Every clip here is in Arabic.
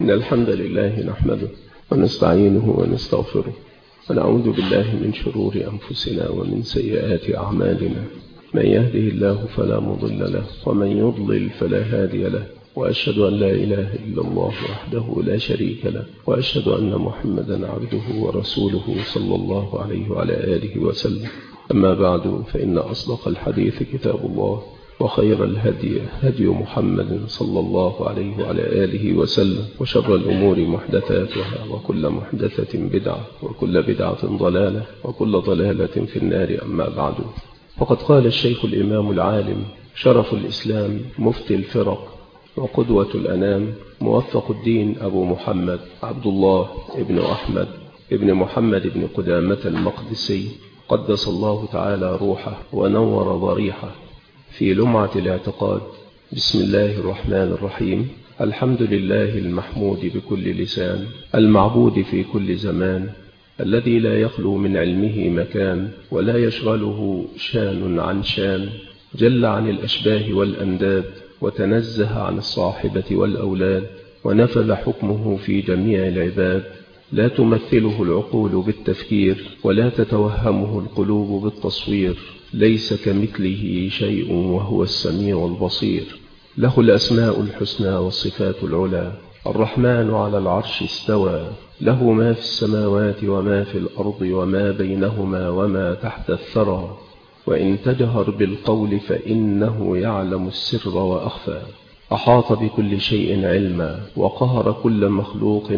إن الحمد لله نحمده ونستعينه ونستغفره ونعوذ بالله من شرور أنفسنا ومن سيئات أعمالنا. من يهده الله فلا مضل له ومن يضلل فلا هادي له، وأشهد أن لا إله إلا الله وحده لا شريك له، وأشهد أن محمدا عبده ورسوله صلى الله عليه وعلى آله وسلم. أما بعد، فإن أصدق الحديث كتاب الله، وخير الهدي هدي محمد صلى الله عليه وعلى آله وسلم، وشر الأمور محدثاتها، وكل محدثة بدعة، وكل بدعة ضلالة، وكل ضلالة في النار. أما بعد، فقد قال الشيخ الإمام العالم شرف الإسلام مفتي الفرق وقدوة الأنام موفق الدين أبو محمد عبد الله ابن أحمد ابن محمد ابن قدامة المقدسي قدس الله تعالى روحه ونور ضريحه في لمعة الاعتقاد. بسم الله الرحمن الرحيم. الحمد لله المحمود بكل لسان، المعبود في كل زمان، الذي لا يخلو من علمه مكان، ولا يشغله شان عن شان، جل عن الأشباه والأنداد، وتنزه عن الصاحبة والأولاد، ونفذ حكمه في جميع العباد. لا تمثله العقول بالتفكير، ولا تتوهمه القلوب بالتصوير. ليس كمثله شيء وهو السميع البصير. له الأسماء الحسنى والصفات العلى. الرحمن على العرش استوى، له ما في السماوات وما في الأرض وما بينهما وما تحت الثرى. وإن تجهر بالقول فإنه يعلم السر وأخفى. أحاط بكل شيء علما، وقهر كل مخلوق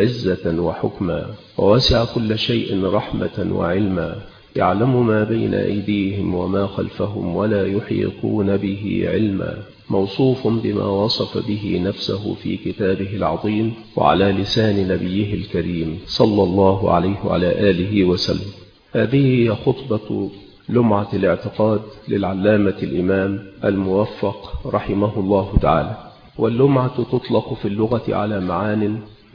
عزة وحكما، ووسع كل شيء رحمة وعلما. يعلم ما بين أيديهم وما خلفهم، ولا يحيطون به علما. موصوف بما وصف به نفسه في كتابه العظيم، وعلى لسان نبيه الكريم صلى الله عليه وعلى آله وسلم. هذه هي خطبة لمعة الاعتقاد للعلامة الإمام الموفق رحمه الله تعالى. واللمعة تطلق في اللغة على معان،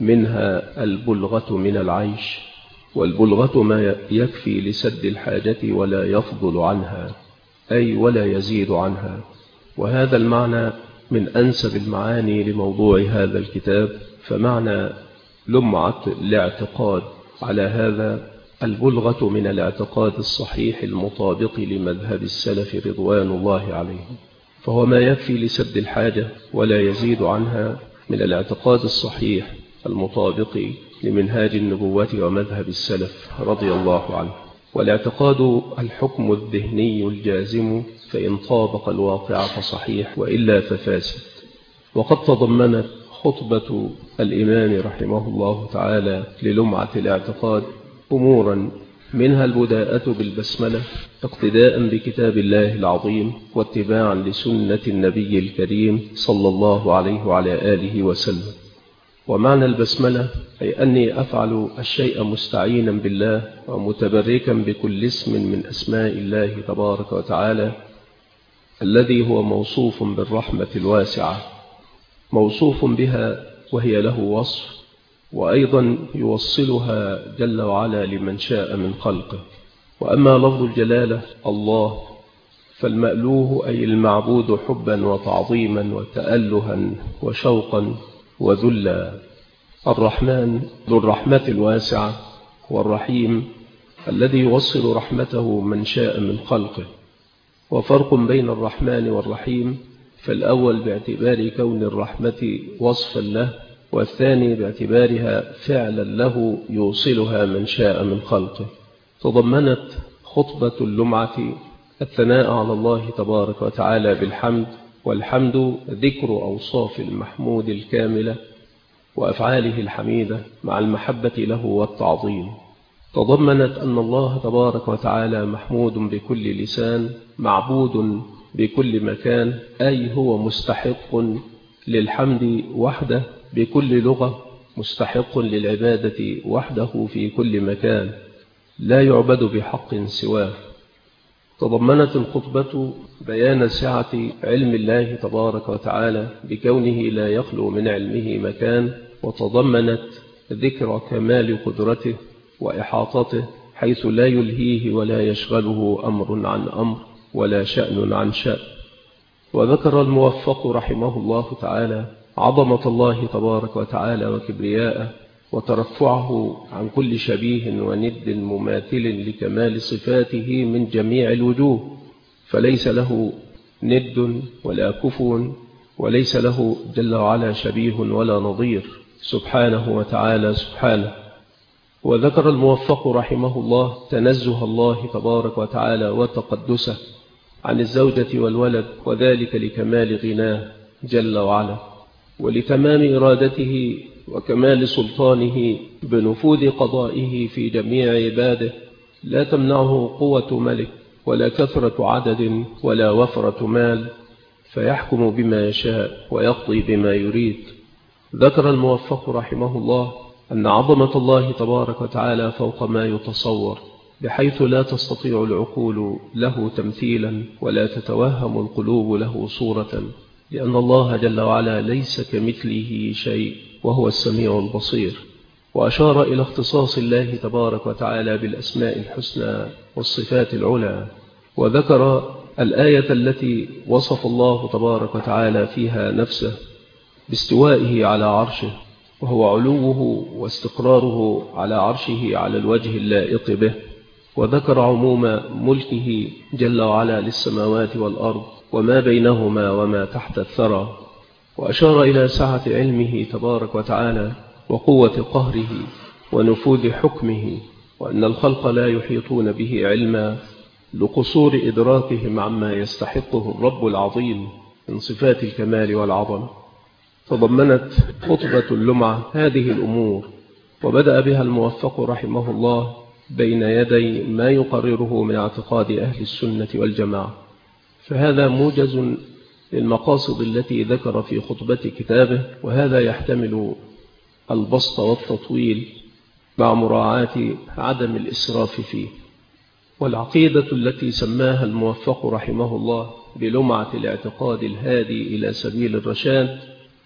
منها البلغة من العيش، والبلغة ما يكفي لسد الحاجة ولا يفضل عنها، أي ولا يزيد عنها. وهذا المعنى من أنسب المعاني لموضوع هذا الكتاب. فمعنى لمعة الاعتقاد على هذا: البلغة من الاعتقاد الصحيح المطابق لمذهب السلف رضوان الله عليهم، فهو ما يكفي لسد الحاجة ولا يزيد عنها من الاعتقاد الصحيح المطابق لمنهاج النبوة ومذهب السلف رضي الله عنه. والاعتقاد الحكم الذهني الجازم، فإن طابق الواقع فصحيح، وإلا ففاسد. وقد تضمنت خطبة الإمام رحمه الله تعالى للمعة الاعتقاد أمورا، منها البداءة بالبسملة اقتداء بكتاب الله العظيم، واتباعا لسنة النبي الكريم صلى الله عليه وعلى آله وسلم. ومعنى البسملة أي أني أفعل الشيء مستعينا بالله ومتبركا بكل اسم من أسماء الله تبارك وتعالى، الذي هو موصوف بالرحمة الواسعة، موصوف بها وهي له وصف، وأيضا يوصلها جل وعلا لمن شاء من خلقه. وأما لفظ الجلالة الله، فالمألوه أي المعبود حبا وتعظيما وتألها وشوقا وذلا. الرحمن ذو الرحمة الواسعة، والرحيم الذي يوصل رحمته من شاء من خلقه. وفرق بين الرحمن والرحيم، فالأول باعتبار كون الرحمة وصفا له، والثاني باعتبارها فعلا له يوصلها من شاء من خلقه. تضمنت خطبة اللمعة الثناء على الله تبارك وتعالى بالحمد، والحمد ذكر أوصاف المحمود الكاملة وأفعاله الحميدة مع المحبة له والتعظيم. تضمنت أن الله تبارك وتعالى محمود بكل لسان، معبود بكل مكان، أي هو مستحق للحمد وحده بكل لغة، مستحق للعبادة وحده في كل مكان، لا يعبد بحق سواه. تضمنت الخطبة بيان سعة علم الله تبارك وتعالى بكونه لا يخلو من علمه مكان، وتضمنت ذكر كمال قدرته وإحاطته، حيث لا يلهيه ولا يشغله أمر عن أمر ولا شأن عن شأن. وذكر الموفق رحمه الله تعالى عظمة الله تبارك وتعالى وكبرياءه وترفعه عن كل شبيه وند مماثل لكمال صفاته من جميع الوجوه، فليس له ند ولا كفو، وليس له جل وعلا شبيه ولا نظير سبحانه وتعالى سبحانه. وذكر الموفق رحمه الله تنزه الله تبارك وتعالى وتقدسه عن الزوجة والولد، وذلك لكمال غناه جل وعلا ولتمام إرادته وكمال سلطانه بنفوذ قضائه في جميع عباده، لا تمنعه قوة ملك ولا كثرة عدد ولا وفرة مال، فيحكم بما يشاء ويقضي بما يريد. ذكر الموفق رحمه الله أن عظمة الله تبارك وتعالى فوق ما يتصور، بحيث لا تستطيع العقول له تمثيلا ولا تتوهم القلوب له صورة، لأن الله جل وعلا ليس كمثله شيء وهو السميع البصير. وأشار إلى اختصاص الله تبارك وتعالى بالأسماء الحسنى والصفات العلى، وذكر الآية التي وصف الله تبارك وتعالى فيها نفسه باستوائه على عرشه، وهو علوه واستقراره على عرشه على الوجه اللائق به، وذكر عموم ملكه جل وعلا للسماوات والأرض وما بينهما وما تحت الثرى، وأشار إلى سعة علمه تبارك وتعالى وقوة قهره ونفوذ حكمه، وأن الخلق لا يحيطون به علما لقصور إدراكهم عما يستحقه الرب العظيم من صفات الكمال والعظمة. تضمنت خطبة اللمعة هذه الأمور، وبدأ بها الموفق رحمه الله بين يدي ما يقرره من اعتقاد أهل السنة والجماعة، فهذا موجز للمقاصد التي ذكر في خطبة كتابه، وهذا يحتمل البسط والتطويل مع مراعاة عدم الإسراف فيه. والعقيدة التي سماها الموفق رحمه الله بلمعة الاعتقاد الهادي إلى سبيل الرشاد،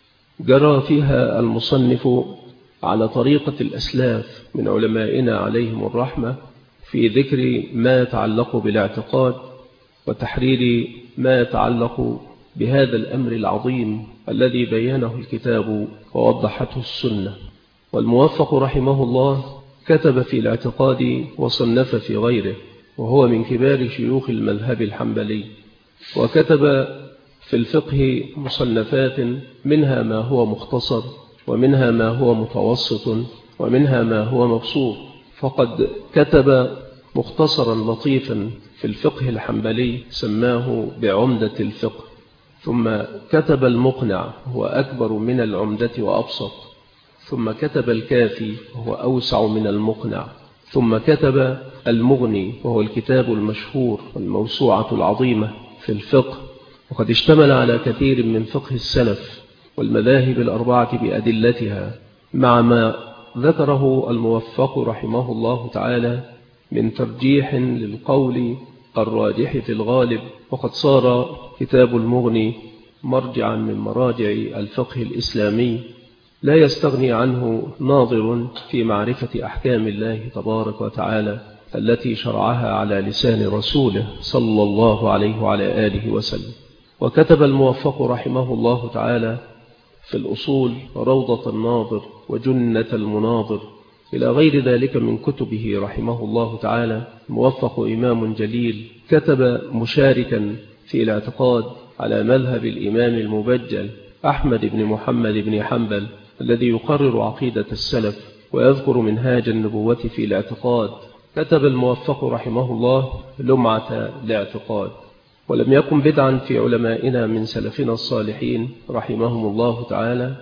جرى فيها المصنف على طريقة الأسلاف من علمائنا عليهم الرحمة في ذكر ما يتعلق بالاعتقاد وتحرير ما يتعلق بهذا الأمر العظيم الذي بيانه الكتاب ووضحته السنة. والموفق رحمه الله كتب في الاعتقاد وصنف في غيره، وهو من كبار شيوخ المذهب الحنبلي، وكتب في الفقه مصنفات منها ما هو مختصر ومنها ما هو متوسط ومنها ما هو مبسوط، فقد كتب مختصرا لطيفا في الفقه الحنبلي سماه بعمدة الفقه، ثم كتب المقنع وهو أكبر من العمدة وأبسط، ثم كتب الكافي وهو أوسع من المقنع، ثم كتب المغني وهو الكتاب المشهور والموسوعة العظيمة في الفقه، وقد اشتمل على كثير من فقه السلف والمذاهب الأربعة بأدلتها، مع ما ذكره الموفق رحمه الله تعالى من ترجيح للقول الراجح في الغالب. وقد صار كتاب المغني مرجعا من مراجع الفقه الإسلامي لا يستغني عنه ناظر في معرفة أحكام الله تبارك وتعالى التي شرعها على لسان رسوله صلى الله عليه وعلى آله وسلم. وكتب الموفق رحمه الله تعالى في الأصول روضة الناظر وجنة المناظر إلى غير ذلك من كتبه رحمه الله تعالى. الموفق إمام جليل كتب مشاركا في الاعتقاد على مذهب الإمام المبجل أحمد بن محمد بن حنبل الذي يقرر عقيدة السلف ويذكر منهاج النبوة في الاعتقاد. كتب الموفق رحمه الله لمعة الاعتقاد. ولم يكن بدعا في علمائنا من سلفنا الصالحين رحمهم الله تعالى،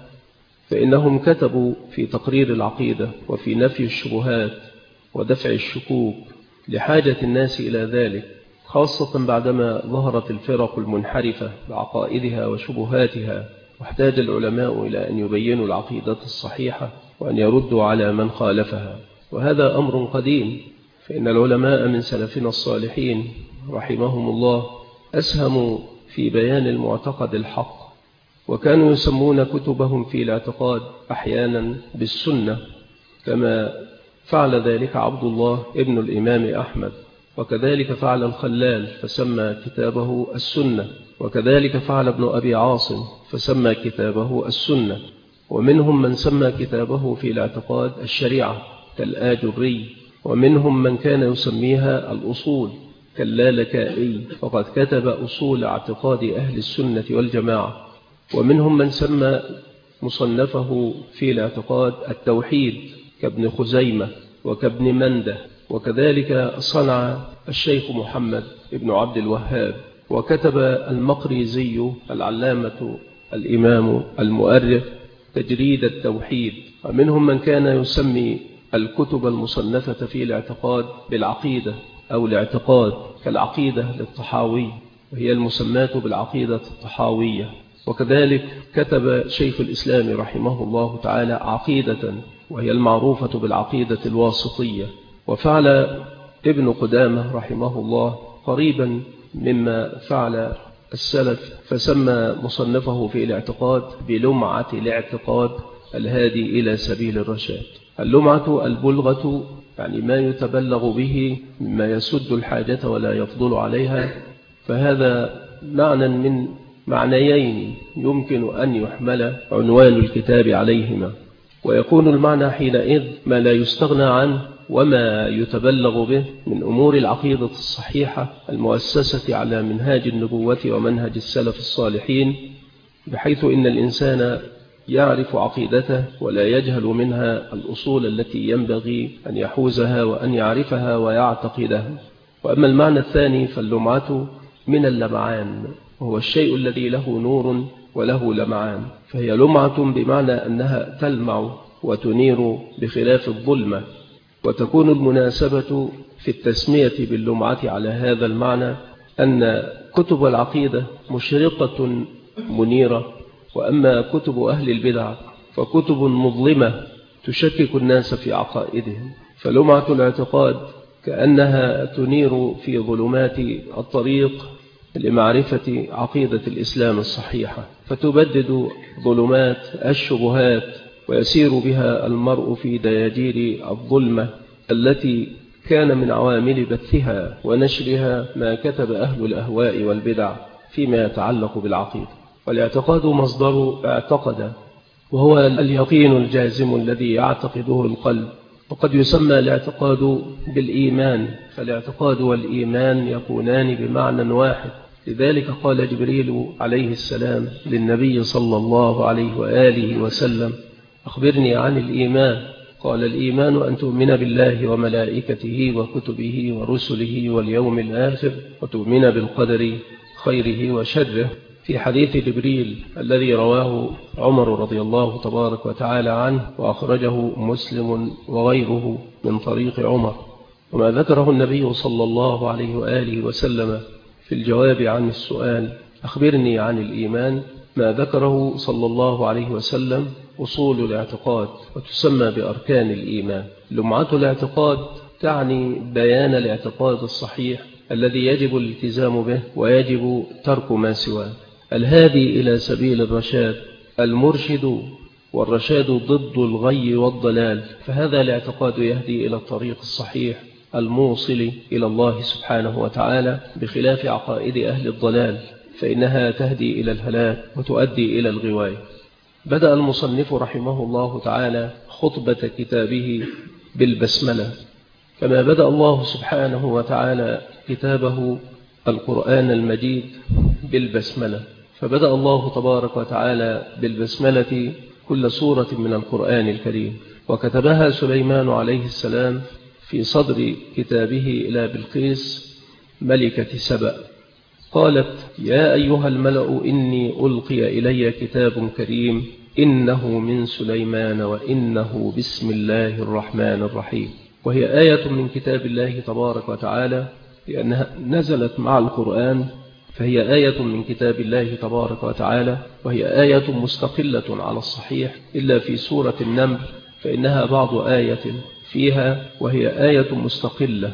فإنهم كتبوا في تقرير العقيدة وفي نفي الشبهات ودفع الشكوك لحاجة الناس إلى ذلك، خاصة بعدما ظهرت الفرق المنحرفة بعقائدها وشبهاتها، واحتاج العلماء إلى أن يبينوا العقيدة الصحيحة وأن يردوا على من خالفها. وهذا أمر قديم، فإن العلماء من سلفنا الصالحين رحمهم الله أسهموا في بيان المعتقد الحق، وكانوا يسمون كتبهم في الاعتقاد أحيانا بالسنة، كما فعل ذلك عبد الله ابن الإمام أحمد وكذلك فعل الخلال فسمى كتابه السنة، وكذلك فعل ابن أبي عاصم فسمى كتابه السنة. ومنهم من سمى كتابه في الاعتقاد الشريعة كالآجري، ومنهم من كان يسميها الأصول كاللالكائي وقد كتب أصول اعتقاد أهل السنة والجماعة. ومنهم من سمى مصنفه في الاعتقاد التوحيد كابن خزيمة وكابن منده. وكذلك صنع الشيخ محمد بن عبد الوهاب، وكتب المقريزي العلامة الإمام المؤرخ تجريد التوحيد. ومنهم من كان يسمي الكتب المصنفة في الاعتقاد بالعقيدة أو الاعتقاد كالعقيدة للطحاوي، وهي المسماة بالعقيدة الطحاوية. وكذلك كتب شيخ الإسلام رحمه الله تعالى عقيدة، وهي المعروفة بالعقيدة الواسطية. وفعل ابن قدامة رحمه الله قريبا مما فعل السلف، فسمى مصنفه في الاعتقاد بلمعة الاعتقاد الهادي إلى سبيل الرشاد. اللمعة البلغة يعني ما يتبلغ به مما يسد الحاجة ولا يفضل عليها، فهذا معنى من معنيين يمكن أن يحمل عنوان الكتاب عليهما، ويكون المعنى حينئذ ما لا يستغنى عنه وما يتبلغ به من أمور العقيدة الصحيحة المؤسسة على منهاج النبوة ومنهج السلف الصالحين، بحيث إن الإنسان يعرف عقيدته ولا يجهل منها الأصول التي ينبغي أن يحوزها وأن يعرفها ويعتقدها. وأما المعنى الثاني فاللمعة من اللمعان، وهو الشيء الذي له نور وله لمعان، فهي لمعة بمعنى أنها تلمع وتنير بخلاف الظلمة. وتكون المناسبة في التسمية باللمعة على هذا المعنى أن كتب العقيدة مشرقة منيرة، وأما كتب أهل البدع فكتب مظلمة تشكك الناس في عقائدهم. فلمعة الاعتقاد كأنها تنير في ظلمات الطريق لمعرفة عقيدة الإسلام الصحيحة، فتبدد ظلمات الشبهات ويسير بها المرء في دياجير الظلمة التي كان من عوامل بثها ونشرها ما كتب أهل الأهواء والبدع فيما يتعلق بالعقيدة. والاعتقاد مصدر اعتقد، وهو اليقين الجازم الذي يعتقده القلب. وقد يسمى الاعتقاد بالإيمان، فالاعتقاد والإيمان يكونان بمعنى واحد. لذلك قال جبريل عليه السلام للنبي صلى الله عليه وآله وسلم: أخبرني عن الإيمان. قال: الإيمان أن تؤمن بالله وملائكته وكتبه ورسله واليوم الآخر وتؤمن بالقدر خيره وشره. في حديث جبريل الذي رواه عمر رضي الله تبارك وتعالى عنه وأخرجه مسلم وغيره من طريق عمر. وما ذكره النبي صلى الله عليه وآله وسلم في الجواب عن السؤال أخبرني عن الإيمان، ما ذكره صلى الله عليه وسلم أصول الاعتقاد، وتسمى بأركان الإيمان. لمعة الاعتقاد تعني بيان الاعتقاد الصحيح الذي يجب الالتزام به ويجب ترك ما سواه، الهادي إلى سبيل الرشاد، المرشد، والرشاد ضد الغي والضلال. فهذا الاعتقاد يهدي إلى الطريق الصحيح الموصل إلى الله سبحانه وتعالى، بخلاف عقائد أهل الضلال فإنها تهدي إلى الهلاك وتؤدي إلى الغواية. بدأ المصنف رحمه الله تعالى خطبة كتابه بالبسملة، كما بدأ الله سبحانه وتعالى كتابه القرآن المجيد بالبسملة. فبدأ الله تبارك وتعالى بالبسملة كل سورة من القرآن الكريم، وكتبها سليمان عليه السلام في صدر كتابه إلى بلقيس ملكة سبأ. قالت: يا أيها الملأ إني ألقي إلي كتاب كريم إنه من سليمان وإنه بسم الله الرحمن الرحيم. وهي آية من كتاب الله تبارك وتعالى، لأنها نزلت مع القرآن، فهي آية من كتاب الله تبارك وتعالى، وهي آية مستقلة على الصحيح إلا في سورة النمل، فإنها بعض آية فيها، وهي آية مستقلة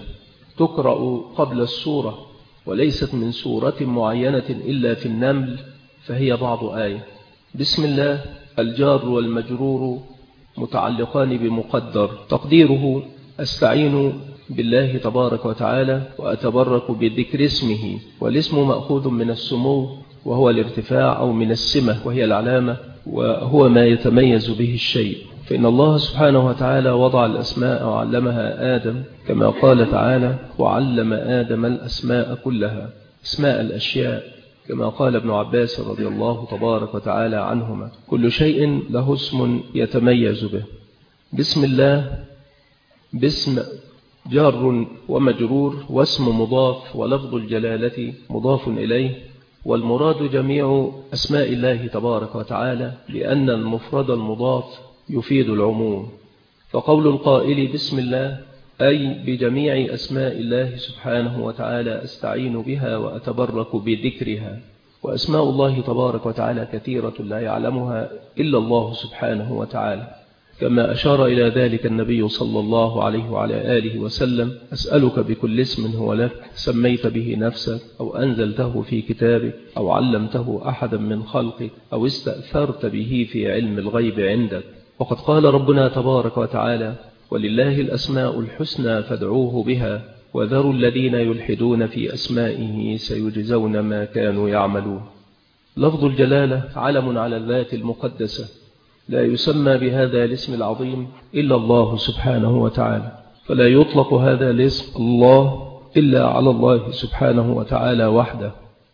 تقرأ قبل السورة، وليست من سورة معينة إلا في النمل، فهي بعض آية. بسم الله الجار والمجرور متعلقان بمقدر تقديره: أستعين بالله تبارك وتعالى وأتبرك بذكر اسمه، والاسم مأخوذ من السمو وهو الارتفاع، أو من السمة وهي العلامة، وهو ما يتميز به الشيء. فإن الله سبحانه وتعالى وضع الأسماء وعلمها آدم، كما قال تعالى: وعلم آدم الأسماء كلها، اسماء الأشياء، كما قال ابن عباس رضي الله تبارك وتعالى عنهما: كل شيء له اسم يتميز به. بسم الله باسم جار ومجرور، واسم مضاف، ولفظ الجلالة مضاف إليه، والمراد جميع أسماء الله تبارك وتعالى، لأن المفرد المضاف يفيد العموم. فقول القائل بسم الله أي بجميع أسماء الله سبحانه وتعالى أستعين بها وأتبرك بذكرها. وأسماء الله تبارك وتعالى كثيرة لا يعلمها إلا الله سبحانه وتعالى، كما أشار إلى ذلك النبي صلى الله عليه وعلى آله وسلم: أسألك بكل اسم هو لك سميت به نفسك، أو أنزلته في كتابك، أو علمته أحدا من خلقك، أو استأثرت به في علم الغيب عندك. وقد قال ربنا تبارك وتعالى: ولله الأسماء الحسنى فادعوه بها وذروا الذين يلحدون في أسمائه سيجزون ما كانوا يعملون. لفظ الجلالة علم على الذات المقدسة، لا يسمى بهذا الاسم العظيم إلا الله سبحانه وتعالى، فلا يطلق هذا الاسم الله إلا على الله سبحانه وتعالى وحده.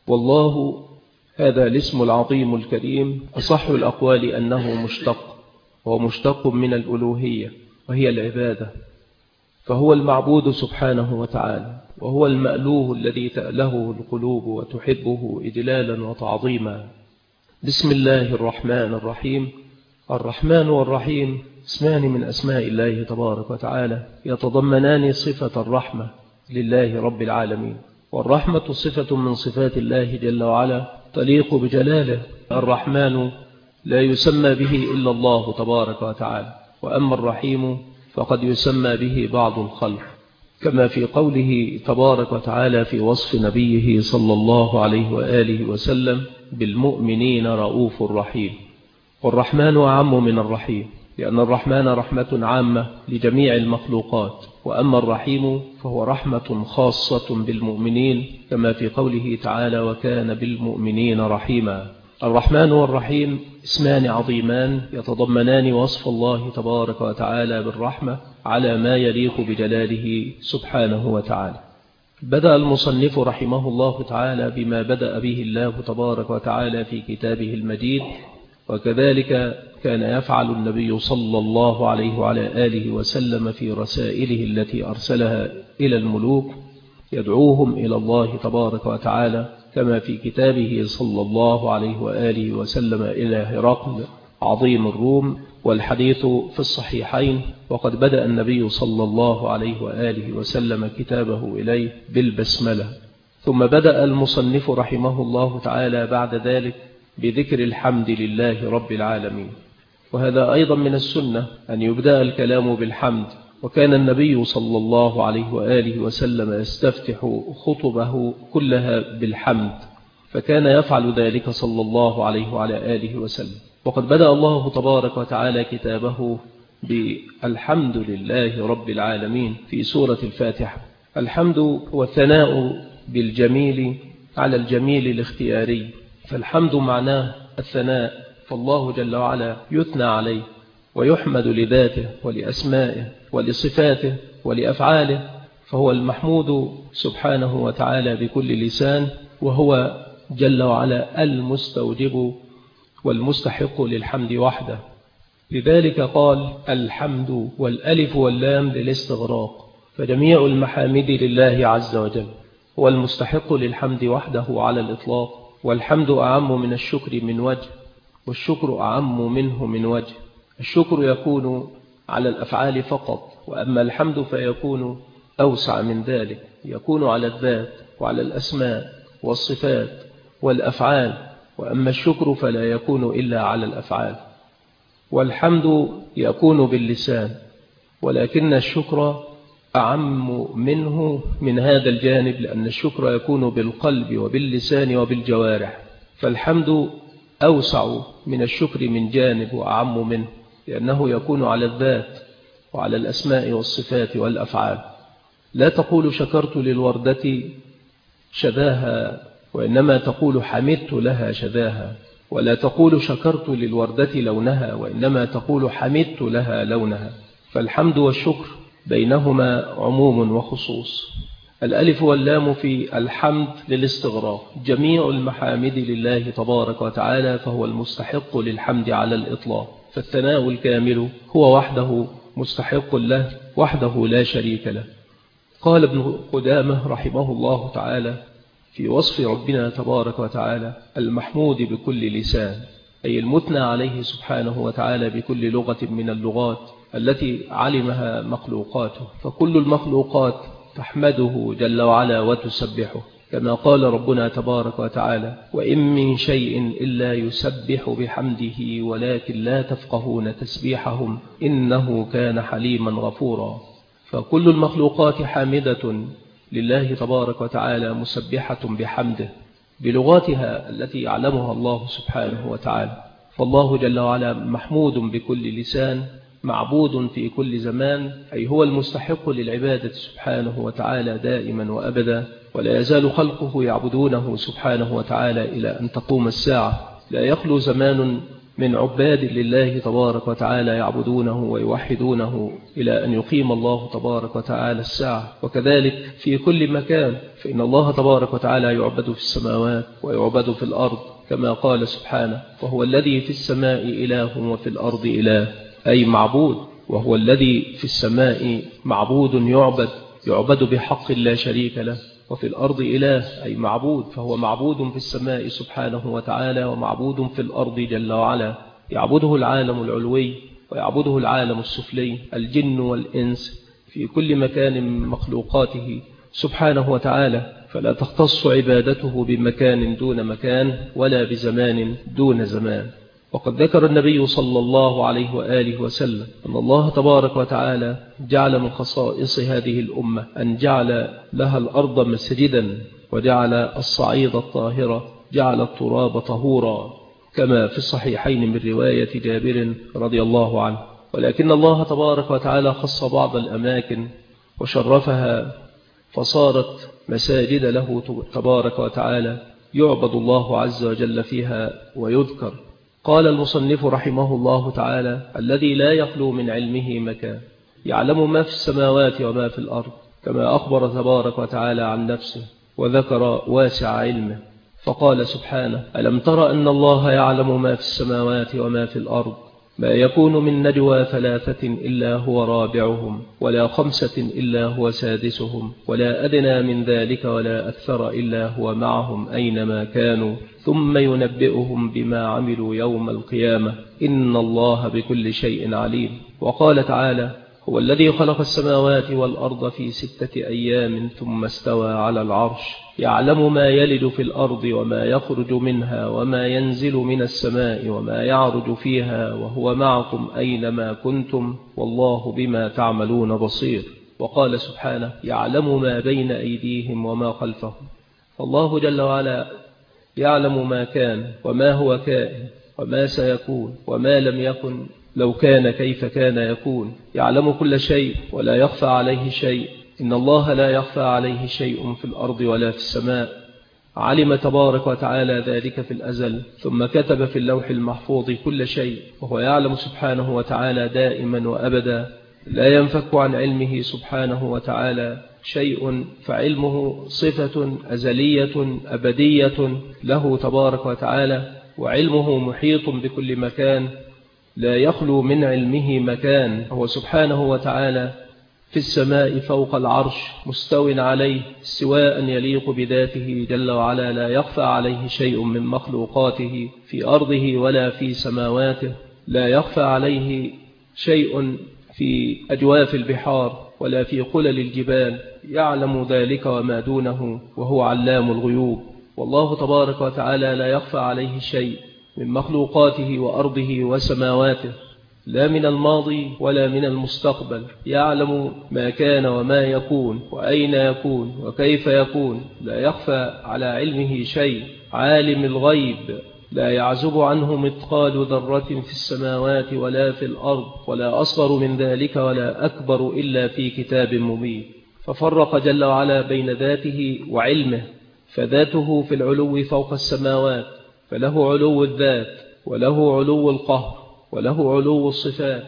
والله هذا الاسم العظيم الكريم أصح الأقوال أنه مشتق، وهو مشتق من الألوهية وهي العبادة، فهو المعبود سبحانه وتعالى، وهو المألوه الذي تألهه القلوب وتحبه إجلالا وتعظيما. بسم الله الرحمن الرحيم. الرحمن والرحيم اسمان من أسماء الله تبارك وتعالى، يتضمنان صفة الرحمة لله رب العالمين، والرحمة صفة من صفات الله جل وعلا تليق بجلاله. الرحمن لا يسمى به إلا الله تبارك وتعالى، وأما الرحيم فقد يسمى به بعض الخلق، كما في قوله تبارك وتعالى في وصف نبيه صلى الله عليه وآله وسلم: بالمؤمنين رؤوف رحيم. والرحمن أعم من الرحيم، لأن الرحمن رحمة عامة لجميع المخلوقات، وأما الرحيم فهو رحمة خاصة بالمؤمنين، كما في قوله تعالى: وكان بالمؤمنين رحيما. الرحمن والرحيم اسمان عظيمان يتضمنان وصف الله تبارك وتعالى بالرحمة على ما يليق بجلاله سبحانه وتعالى. بدأ المصنف رحمه الله تعالى بما بدأ به الله تبارك وتعالى في كتابه المجيد، وكذلك كان يفعل النبي صلى الله عليه وعلى آله وسلم في رسائله التي أرسلها إلى الملوك، يدعوهم إلى الله تبارك وتعالى، كما في كتابه صلى الله عليه وآله وسلم إلى هرقل عظيم الروم، والحديث في الصحيحين. وقد بدأ النبي صلى الله عليه وآله وسلم كتابه إليه بالبسملة. ثم بدأ المصنف رحمه الله تعالى بعد ذلك بذكر الحمد لله رب العالمين، وهذا أيضا من السنة أن يبدأ الكلام بالحمد، وكان النبي صلى الله عليه وآله وسلم يستفتح خطبه كلها بالحمد، فكان يفعل ذلك صلى الله عليه وعلى آله وسلم. وقد بدأ الله تبارك وتعالى كتابه بالحمد لله رب العالمين في سورة الفاتحة. الحمد هو الثناء بالجميل على الجميل الاختياري، فالحمد معناه الثناء، فالله جل وعلا يثنى عليه ويحمد لذاته ولأسمائه ولصفاته ولأفعاله، فهو المحمود سبحانه وتعالى بكل لسان، وهو جل وعلا المستوجب والمستحق للحمد وحده. لذلك قال الحمد، والألف واللام للاستغراق، فجميع المحامد لله عز وجل، هو المستحق للحمد وحده على الإطلاق. والحمد أعم من الشكر من وجه، والشكر أعم منه من وجه. الشكر يكون على الأفعال فقط، وأما الحمد فيكون أوسع من ذلك، يكون على الذات وعلى الأسماء والصفات والأفعال، وأما الشكر فلا يكون إلا على الأفعال. والحمد يكون باللسان، ولكن الشكر أعم منه من هذا الجانب، لأن الشكر يكون بالقلب وباللسان وبالجوارح، فالحمد أوسع من الشكر من جانب وأعم منه، لأنه يكون على الذات وعلى الأسماء والصفات والأفعال. لا تقول شكرت للوردة شذاها، وإنما تقول حمدت لها شذاها. ولا تقول شكرت للوردة لونها، وإنما تقول حمدت لها لونها. فالحمد والشكر بينهما عموم وخصوص. الألف واللام في الحمد للاستغراق، جميع المحامد لله تبارك وتعالى، فهو المستحق للحمد على الإطلاق. فالثناء الكامل هو وحده مستحق له، وحده لا شريك له. قال ابن قدامة رحمه الله تعالى في وصف ربنا تبارك وتعالى: المحمود بكل لسان، أي المثنى عليه سبحانه وتعالى بكل لغة من اللغات التي علمها مخلوقاته، فكل المخلوقات تحمده جل وعلا وتسبحه، كما قال ربنا تبارك وتعالى: وإن من شيء إلا يسبح بحمده ولكن لا تفقهون تسبيحهم إنه كان حليما غفورا. فكل المخلوقات حامدة لله تبارك وتعالى، مسبحة بحمده بلغاتها التي يعلمها الله سبحانه وتعالى. فالله جل وعلا محمود بكل لسان، معبود في كل زمان، أي هو المستحق للعبادة سبحانه وتعالى دائما وأبدا، ولا يزال خلقه يعبدونه سبحانه وتعالى إلى أن تقوم الساعة. لا يخلو زمان من عباد لله تبارك وتعالى يعبدونه ويوحدونه إلى أن يقيم الله تبارك وتعالى الساعة. وكذلك في كل مكان، فإن الله تبارك وتعالى يعبد في السماوات ويعبد في الأرض، كما قال سبحانه: وهو الذي في السماء إله وفي الأرض إله، أي معبود. وهو الذي في السماء معبود يعبد بحق لا شريك له، وفي الأرض إله أي معبود، فهو معبود في السماء سبحانه وتعالى ومعبود في الأرض جل وعلا، يعبده العالم العلوي ويعبده العالم السفلي، الجن والإنس في كل مكان من مخلوقاته سبحانه وتعالى. فلا تختص عبادته بمكان دون مكان ولا بزمان دون زمان. وقد ذكر النبي صلى الله عليه وآله وسلم أن الله تبارك وتعالى جعل من خصائص هذه الأمة أن جعل لها الأرض مسجدا، وجعل الصعيد الطاهرة، جعل التراب طهورا، كما في الصحيحين من رواية جابر رضي الله عنه. ولكن الله تبارك وتعالى خص بعض الأماكن وشرفها فصارت مساجد له تبارك وتعالى يعبد الله عز وجل فيها ويذكر. قال المصنف رحمه الله تعالى: الذي لا يخلو من علمه مكان، يعلم ما في السماوات وما في الأرض، كما أخبر تبارك وتعالى عن نفسه وذكر واسع علمه، فقال سبحانه: ألم تر أن الله يعلم ما في السماوات وما في الأرض، ما يكون من نجوى 3 إلا هو رابعهم، ولا 5 إلا هو سادسهم، ولا أدنى من ذلك ولا أكثر إلا هو معهم أينما كانوا، ثم ينبئهم بما عملوا يوم القيامة، إن الله بكل شيء عليم. وقال تعالى: هو الذي خلق السماوات والأرض في 6 أيام ثم استوى على العرش، يعلم ما يلد في الأرض وما يخرج منها وما ينزل من السماء وما يعرج فيها، وهو معكم أينما كنتم، والله بما تعملون بصير. وقال سبحانه: يعلم ما بين أيديهم وما خلفهم. فالله جل وعلا يعلم ما كان وما هو كائن وما سيكون وما لم يكن لو كان كيف كان يكون، يعلم كل شيء ولا يخفى عليه شيء. إن الله لا يخفى عليه شيء في الأرض ولا في السماء. علم تبارك وتعالى ذلك في الأزل، ثم كتب في اللوح المحفوظ كل شيء، وهو يعلم سبحانه وتعالى دائما وأبدا، لا ينفك عن علمه سبحانه وتعالى شيء، فعلمه صفة أزلية أبدية له تبارك وتعالى، وعلمه محيط بكل مكان، لا يخلو من علمه مكان. هو سبحانه وتعالى في السماء فوق العرش مستو عليه استواء يليق بذاته جل وعلا، لا يخفى عليه شيء من مخلوقاته في أرضه ولا في سماواته، لا يخفى عليه شيء في أجواف البحار ولا في قلل الجبال، يعلم ذلك وما دونه، وهو علام الغيوب. والله تبارك وتعالى لا يخفى عليه شيء من مخلوقاته وأرضه وسماواته، لا من الماضي ولا من المستقبل، يعلم ما كان وما يكون وأين يكون وكيف يكون، لا يخفى على علمه شيء. عالم الغيب لا يعزب عنه مثقال ذرة في السماوات ولا في الأرض، ولا أصغر من ذلك ولا أكبر إلا في كتاب مبين. ففرق جل وعلا بين ذاته وعلمه، فذاته في العلو فوق السماوات، فله علو الذات وله علو القهر وله علو الصفات،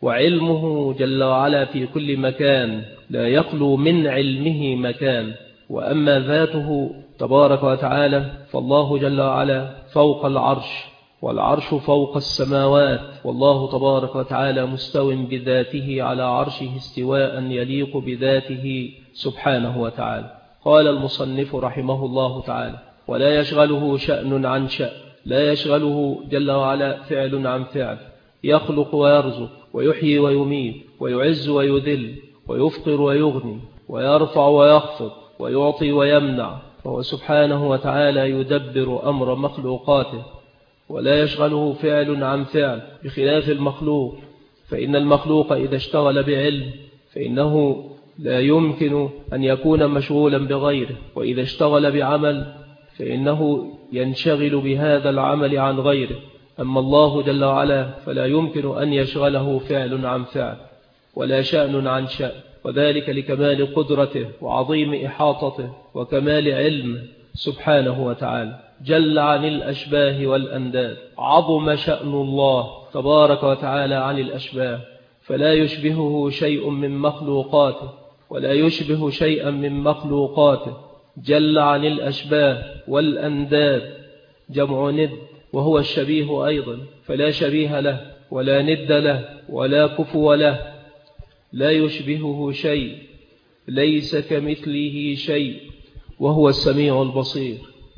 وعلمه جل وعلا في كل مكان لا يخلو من علمه مكان. وأما ذاته تبارك وتعالى فالله جل وعلا فوق العرش، والعرش فوق السماوات، والله تبارك وتعالى مستو بذاته على عرشه استواء يليق بذاته سبحانه وتعالى. قال المصنف رحمه الله تعالى: ولا يشغله شأن عن شأن، لا يشغله جل وعلا فعل عن فعل، يخلق ويرزق ويحيي ويميت ويعز ويذل ويفقر ويغني ويرفع ويخفض ويعطي ويمنع، فهو سبحانه وتعالى يدبر أمر مخلوقاته. ولا يشغله فعل عن فعل بخلاف المخلوق، فإن المخلوق إذا اشتغل بعلم فإنه لا يمكن أن يكون مشغولا بغيره، وإذا اشتغل بعمل فإنه ينشغل بهذا العمل عن غيره. أما الله جل وعلا فلا يمكن أن يشغله فعل عن فعل ولا شأن عن شأن، وذلك لكمال قدرته وعظيم إحاطته وكمال علمه سبحانه وتعالى، جل عن الأشباه والأنداد. عظم شأن الله تبارك وتعالى عن الأشباه، فلا يشبهه شيء من مخلوقاته ولا يشبه شيئا من مخلوقاته، جل عن الأشباه والأنداد، جمع ند وهو الشبيه أيضا، فلا شبيه له ولا ند له ولا كفو له، لا يشبهه شيء، ليس كمثله شيء، وهو السميع البصير.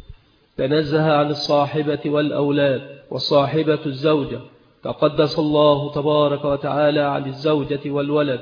تنزه عن الصاحبة والأولاد، والصاحبة الزوجة، تقدس الله تبارك وتعالى عن الزوجة والولد،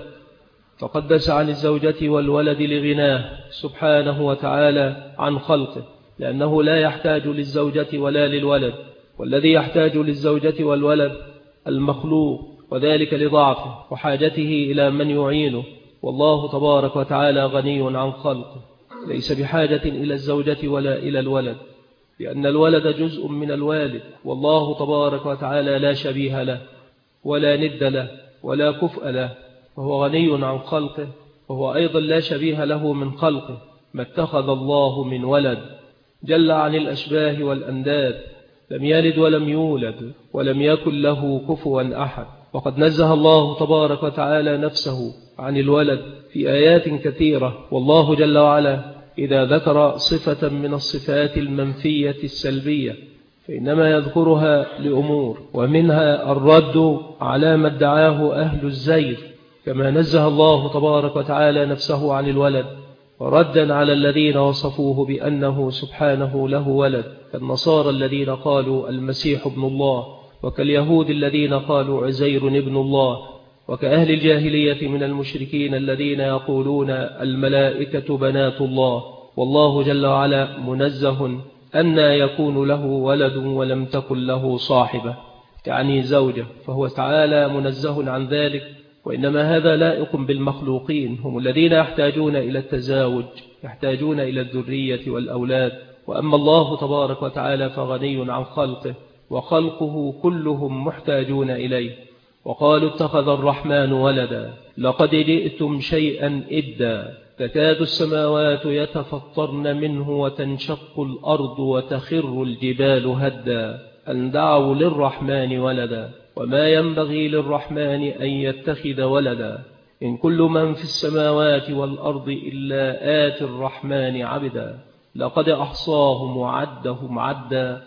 تقدس عن الزوجة والولد لغناه سبحانه وتعالى عن خلقه، لأنه لا يحتاج للزوجة ولا للولد، والذي يحتاج للزوجة والولد المخلوق، وذلك لضعفه وحاجته إلى من يعينه، والله تبارك وتعالى غني عن خلقه، ليس بحاجة إلى الزوجة ولا إلى الولد، لأن الولد جزء من الوالد، والله تبارك وتعالى لا شبيه له ولا ند له ولا كفء له، وهو غني عن خلقه، وهو أيضا لا شبيه له من خلقه، ما اتخذ الله من ولد، جل عن الأشباه والأنداد، لم يلد ولم يولد ولم يكن له كفوا أحد. وقد نزه الله تبارك وتعالى نفسه عن الولد في آيات كثيرة، والله جل وعلا إذا ذكر صفة من الصفات المنفية السلبية فإنما يذكرها لأمور، ومنها الرد على ما ادعاه أهل الزيغ، كما نزه الله تبارك وتعالى نفسه عن الولد، وردا على الذين وصفوه بأنه سبحانه له ولد، كالنصارى الذين قالوا المسيح ابن الله، وكاليهود الذين قالوا عزير ابن الله، وكأهل الجاهلية من المشركين الذين يقولون الملائكة بنات الله، والله جل وعلا منزه أن يكون له ولد ولم تكن له صاحبة، يعني زوجة، فهو تعالى منزه عن ذلك. وإنما هذا لائق بالمخلوقين، هم الذين يحتاجون إلى التزاوج، يحتاجون إلى الذرية والأولاد، وأما الله تبارك وتعالى فغني عن خلقه، وخلقه كلهم محتاجون إليه. وقالوا اتخذ الرحمن ولدا لقد جئتم شيئا إدا، تكاد السماوات يتفطرن منه وتنشق الأرض وتخر الجبال هدا، أن دعوا للرحمن ولدا وما ينبغي للرحمن أن يتخذ ولدا، إن كل من في السماوات والأرض إلا آتي الرحمن عبدا، لقد أحصاهم وعدهم عدا،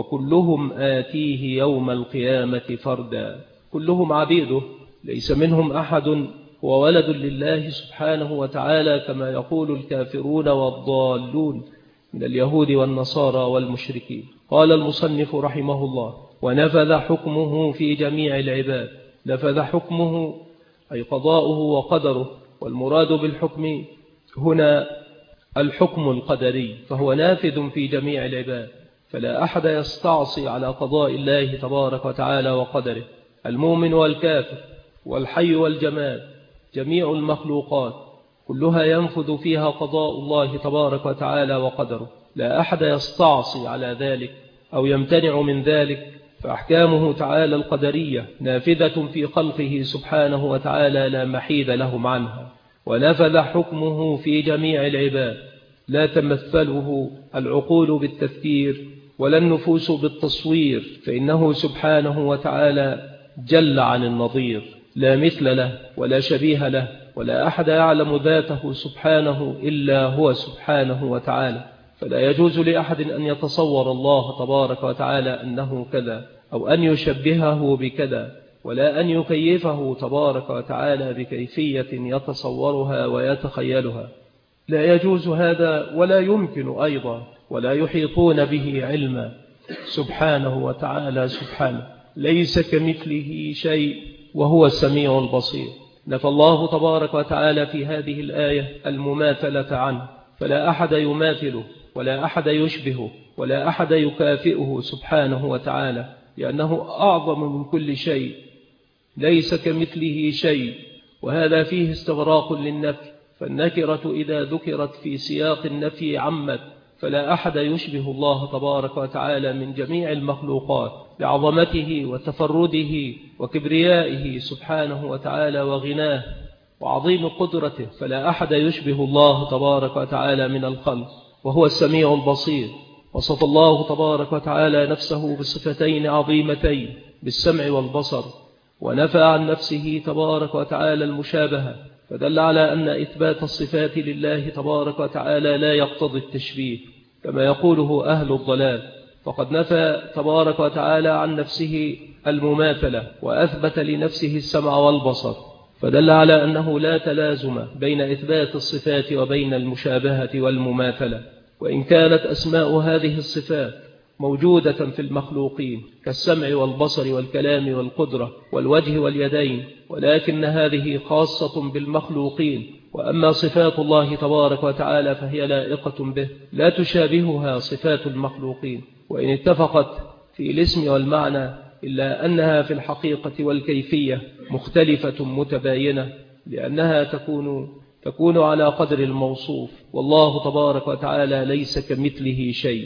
وكلهم آتيه يوم القيامة فردا. كلهم عبيده، ليس منهم أحد هو ولد لله سبحانه وتعالى كما يقول الكافرون والضالون من اليهود والنصارى والمشركين. قال المصنف رحمه الله: ونفذ حكمه في جميع العباد. نفذ حكمه أي قضاؤه وقدره، والمراد بالحكم هنا الحكم القدري، فهو نافذ في جميع العباد، فلا أحد يستعصي على قضاء الله تبارك وتعالى وقدره. المؤمن والكافر والحي والجماد، جميع المخلوقات كلها ينفذ فيها قضاء الله تبارك وتعالى وقدره، لا أحد يستعصي على ذلك أو يمتنع من ذلك، فأحكامه تعالى القدرية نافذة في خلقه سبحانه وتعالى لا محيد لهم عنها. ونفذ حكمه في جميع العباد، لا تمثله العقول بالتفكير ولا النفوس بالتصوير، فإنه سبحانه وتعالى جل عن النظير، لا مثل له ولا شبيه له، ولا أحد يعلم ذاته سبحانه إلا هو سبحانه وتعالى. فلا يجوز لأحد أن يتصور الله تبارك وتعالى أنه كذا، أو أن يشبهه بكذا، ولا أن يكيفه تبارك وتعالى بكيفية يتصورها ويتخيلها. لا يجوز هذا ولا يمكن أيضا، ولا يحيطون به علما سبحانه وتعالى. سبحانه ليس كمثله شيء وهو السميع البصير. نفى الله تبارك وتعالى في هذه الآية المماثلة عنه، فلا أحد يماثله ولا أحد يشبهه ولا أحد يكافئه سبحانه وتعالى، لأنه أعظم من كل شيء، ليس كمثله شيء. وهذا فيه استغراق للنفي، فالنكرة إذا ذكرت في سياق النفي عمت، فلا أحد يشبه الله تبارك وتعالى من جميع المخلوقات بعظمته وتفرده وكبريائه سبحانه وتعالى وغناه وعظيم قدرته، فلا أحد يشبه الله تبارك وتعالى من الخلق، وهو السميع البصير. وصف الله تبارك وتعالى نفسه بصفتين عظيمتين، بالسمع والبصر، ونفى عن نفسه تبارك وتعالى المشابهة، فدل على أن إثبات الصفات لله تبارك وتعالى لا يقتضي التشبيه كما يقوله أهل الضلال، فقد نفى تبارك وتعالى عن نفسه المماثلة وأثبت لنفسه السمع والبصر، فدل على أنه لا تلازم بين إثبات الصفات وبين المشابهة والمماثلة. وإن كانت أسماء هذه الصفات موجودة في المخلوقين كالسمع والبصر والكلام والقدرة والوجه واليدين، ولكن هذه خاصة بالمخلوقين. وأما صفات الله تبارك وتعالى فهي لائقة به، لا تشابهها صفات المخلوقين، وإن اتفقت في الاسم والمعنى إلا أنها في الحقيقة والكيفية مختلفة متباينة، لأنها تكون على قدر الموصوف، والله تبارك وتعالى ليس كمثله شيء.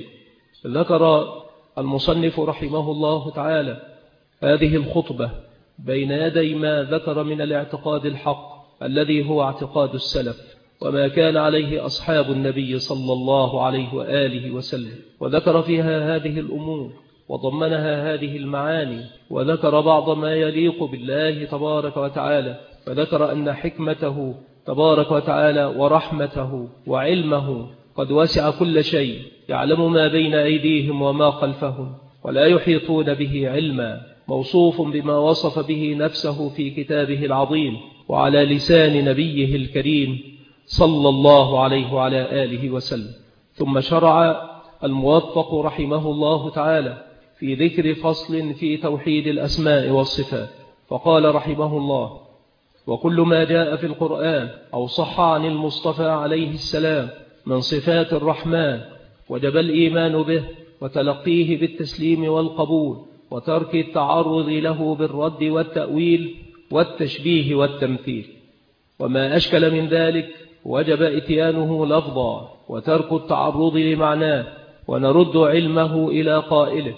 ذكر المصنف رحمه الله تعالى هذه الخطبة بين يدي ما ذكر من الاعتقاد الحق الذي هو اعتقاد السلف، وما كان عليه أصحاب النبي صلى الله عليه وآله وسلم، وذكر فيها هذه الأمور وضمنها هذه المعاني، وذكر بعض ما يليق بالله تبارك وتعالى، فذكر أن حكمته تبارك وتعالى ورحمته وعلمه قد وسع كل شيء، يعلم ما بين أيديهم وما خلفهم، ولا يحيطون به علما، موصوف بما وصف به نفسه في كتابه العظيم وعلى لسان نبيه الكريم صلى الله عليه وعلى آله وسلم. ثم شرع الموفق رحمه الله تعالى في ذكر فصل في توحيد الأسماء والصفات، فقال رحمه الله: وكل ما جاء في القرآن أو صح عن المصطفى عليه السلام من صفات الرحمن وجب الإيمان به وتلقيه بالتسليم والقبول، وترك التعرض له بالرد والتأويل والتشبيه والتمثيل. وما أشكل من ذلك وجب إتيانه لفظا وترك التعرض لمعناه، ونرد علمه إلى قائله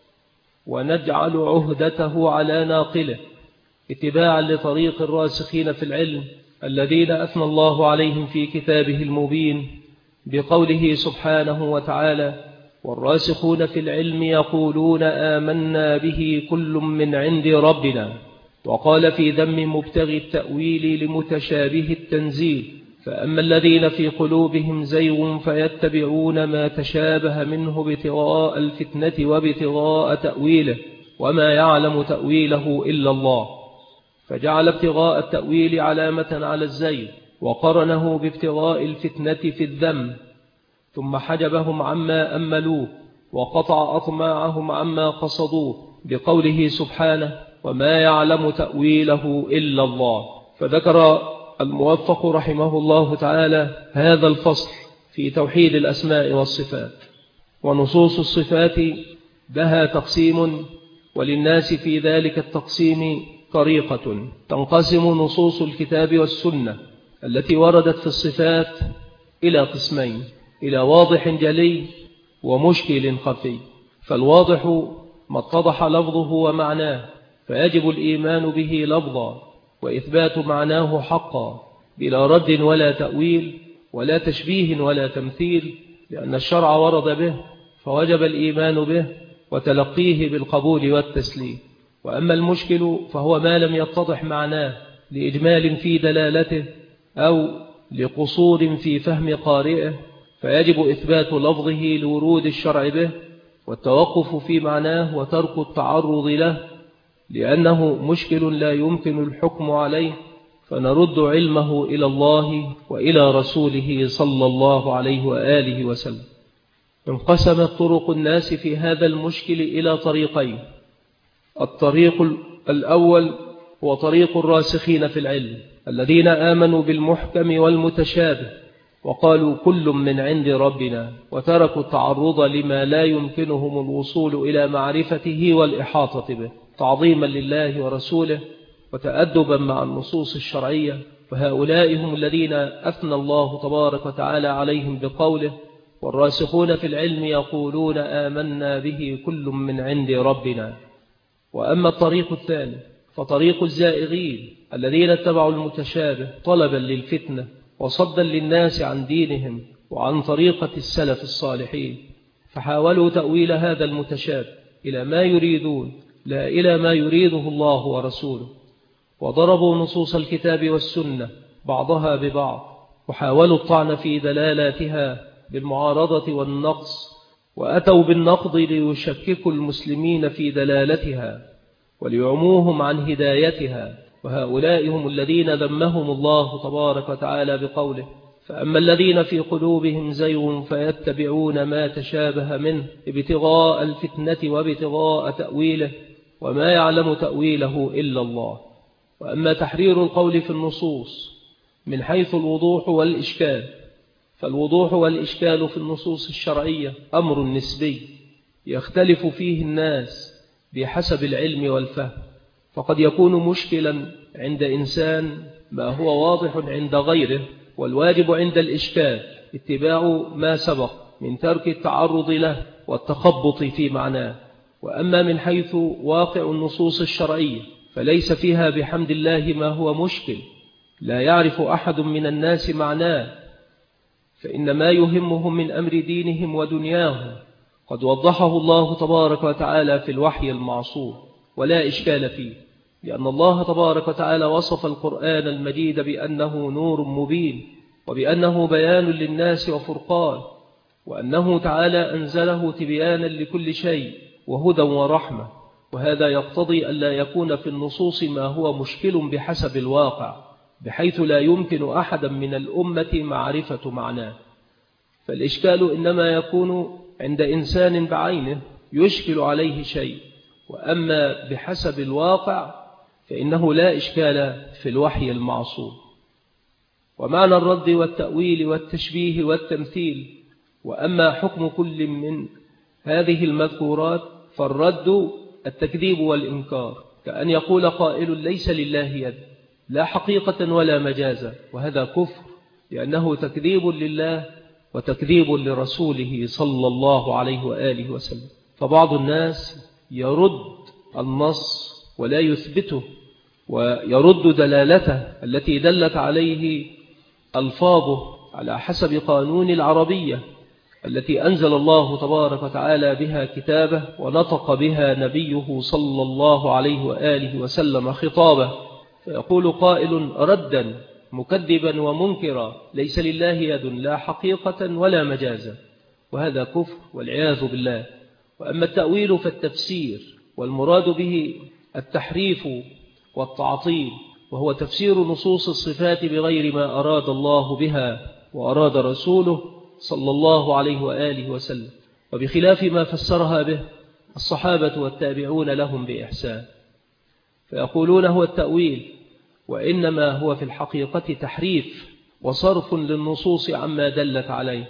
ونجعل عهدته على ناقله، اتباعا لطريق الراسخين في العلم الذين أثنى الله عليهم في كتابه المبين بقوله سبحانه وتعالى: والراسخون في العلم يقولون آمنا به كل من عند ربنا. وقال في ذم مبتغي التأويل لمتشابه التنزيل: فأما الذين في قلوبهم زيغ فيتبعون ما تشابه منه ابتغاء الفتنة وابتغاء تأويله وما يعلم تأويله إلا الله، فجعل ابتغاء التأويل علامة على الزيغ، وقرنه بابتغاء الفتنة في الذم، ثم حجبهم عما أملوه وقطع أطماعهم عما قصدوه بقوله سبحانه: وما يعلم تأويله إلا الله. فذكر الموفق رحمه الله تعالى هذا الفصل في توحيد الأسماء والصفات. ونصوص الصفات لها تقسيم، وللناس في ذلك التقسيم طريقة. تنقسم نصوص الكتاب والسنة التي وردت في الصفات إلى قسمين: إلى واضح جلي ومشكل خفي. فالواضح ما اتضح لفظه ومعناه، فيجب الإيمان به لفظا وإثبات معناه حقا، بلا رد ولا تأويل ولا تشبيه ولا تمثيل، لأن الشرع ورد به فوجب الإيمان به وتلقيه بالقبول والتسليم. وأما المشكل فهو ما لم يتضح معناه لإجمال في دلالته أو لقصور في فهم قارئه، فيجب إثبات لفظه لورود الشرع به والتوقف في معناه وترك التعرض له، لأنه مشكل لا يمكن الحكم عليه، فنرد علمه إلى الله وإلى رسوله صلى الله عليه وآله وسلم. انقسمت طرق الناس في هذا المشكل إلى طريقين. الطريق الأول هو طريق الراسخين في العلم الذين آمنوا بالمحكم والمتشابه وقالوا كل من عند ربنا، وتركوا التعرض لما لا يمكنهم الوصول إلى معرفته والإحاطة به، تعظيما لله ورسوله وتأدبا مع النصوص الشرعية. وهؤلاء هم الذين أثنى الله تبارك وتعالى عليهم بقوله: والراسخون في العلم يقولون آمنا به كل من عند ربنا. وأما الطريق الثاني فطريق الزائغين الذين اتبعوا المتشابه طلبا للفتنة وصدا للناس عن دينهم وعن طريقة السلف الصالحين، فحاولوا تأويل هذا المتشابه إلى ما يريدون لا إلى ما يريده الله ورسوله، وضربوا نصوص الكتاب والسنة بعضها ببعض، وحاولوا الطعن في دلالاتها بالمعارضة والنقص، وأتوا بالنقض ليشككوا المسلمين في دلالتها وليعموهم عن هدايتها. وهؤلاء هم الذين ذمهم الله تبارك وتعالى بقوله: فأما الذين في قلوبهم زيغ فيتبعون ما تشابه منه ابتغاء الفتنة وابتغاء تأويله وما يعلم تأويله إلا الله. وأما تحرير القول في النصوص من حيث الوضوح والإشكال، فالوضوح والإشكال في النصوص الشرعية أمر نسبي يختلف فيه الناس بحسب العلم والفهم، فقد يكون مشكلا عند إنسان ما هو واضح عند غيره، والواجب عند الإشكال اتباع ما سبق من ترك التعرض له والتخبط في معناه. وأما من حيث واقع النصوص الشرعية فليس فيها بحمد الله ما هو مشكل لا يعرف أحد من الناس معناه، فإن ما يهمهم من أمر دينهم ودنياهم قد وضحه الله تبارك وتعالى في الوحي المعصوم ولا إشكال فيه، لأن الله تبارك وتعالى وصف القرآن المجيد بأنه نور مبين، وبأنه بيان للناس وفرقان، وأنه تعالى أنزله تبيانا لكل شيء وهدى ورحمة. وهذا يقتضي ألا يكون في النصوص ما هو مشكل بحسب الواقع، بحيث لا يمكن أحدا من الأمة معرفة معناه. فالإشكال إنما يكون عند إنسان بعينه يشكل عليه شيء، وأما بحسب الواقع فإنه لا إشكال في الوحي المعصوم. ومعنى الرد والتأويل والتشبيه والتمثيل. وأما حكم كل من هذه المذكورات فالرد التكذيب والإنكار، كأن يقول قائل ليس لله يد لا حقيقة ولا مجازا، وهذا كفر، لأنه تكذيب لله وتكذيب لرسوله صلى الله عليه وآله وسلم. فبعض الناس يرد النص ولا يثبته، ويرد دلالته التي دلت عليه ألفاظه على حسب قانون العربية التي أنزل الله تبارك وتعالى بها كتابه ونطق بها نبيه صلى الله عليه وآله وسلم خطابه، فيقول قائل ردا مكذبا ومنكرا ليس لله يد لا حقيقة ولا مجازا، وهذا كفر والعياذ بالله. وأما التأويل فالتفسير، والمراد به التحريف والتعطيل، وهو تفسير نصوص الصفات بغير ما أراد الله بها وأراد رسوله صلى الله عليه وآله وسلم، وبخلاف ما فسرها به الصحابة والتابعون لهم بإحسان. فيقولون هو التأويل، وإنما هو في الحقيقة تحريف وصرف للنصوص عما دلت عليه.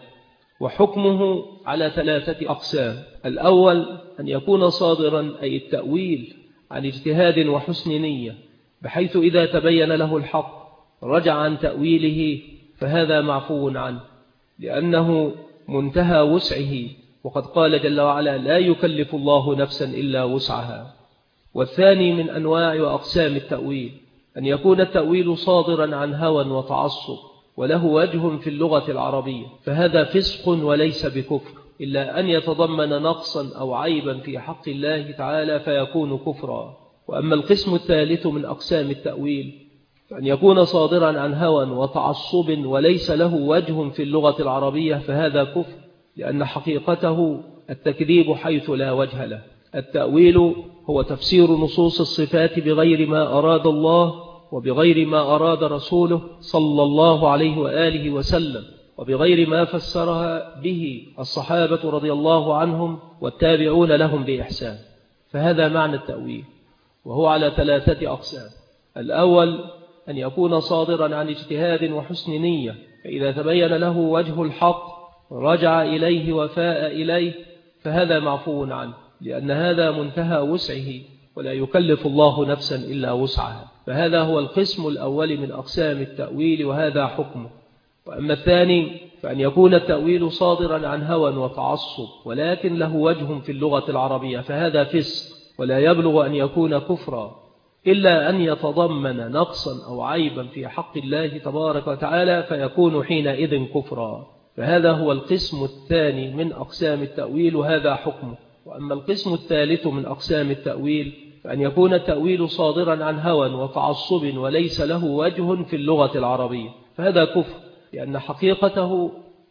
وحكمه على 3 أقسام: الأول أن يكون صادرا أي التأويل عن اجتهاد وحسن نية، بحيث إذا تبين له الحق رجع عن تأويله، فهذا معفو عنه لأنه منتهى وسعه، وقد قال جل وعلا لا يكلف الله نفسا إلا وسعها. والثاني من أنواع وأقسام التأويل أن يكون التأويل صادرا عن هوى وتعصب وله وجه في اللغة العربية، فهذا فسق وليس بكفر، إلا أن يتضمن نقصا أو عيبا في حق الله تعالى فيكون كفرا. وأما القسم الثالث من أقسام التأويل فأن يكون صادرا عن هوى وتعصب وليس له وجه في اللغة العربية، فهذا كفر، لأن حقيقته التكذيب حيث لا وجه له. التأويل هو تفسير نصوص الصفات بغير ما أراد الله وبغير ما أراد رسوله صلى الله عليه وآله وسلم، وبغير ما فسرها به الصحابة رضي الله عنهم والتابعون لهم بإحسان. فهذا معنى التأويل، وهو على 3 أقسام. الأول أن يكون صادرا عن اجتهاد وحسن نية، فإذا تبين له وجه الحق رجع إليه وفاء إليه، فهذا معفو عنه، لأن هذا منتهى وسعه ولا يكلف الله نفسا إلا وسعها. فهذا هو القسم الأول من أقسام التأويل، وهذا حكمه. وأما الثاني فأن يكون التأويل صادرا عن هوى وتعصب ولكن له وجه في اللغة العربية، فهذا فسق ولا يبلغ أن يكون كفرا، إلا أن يتضمن نقصا أو عيبا في حق الله تبارك وتعالى فيكون حينئذ كفرا. فهذا هو القسم الثاني من أقسام التأويل، وهذا حكمه. وأما القسم الثالث من أقسام التأويل فأن يكون التأويل صادرا عن هوى وتعصب وليس له وجه في اللغة العربية، فهذا كفر، لأن حقيقته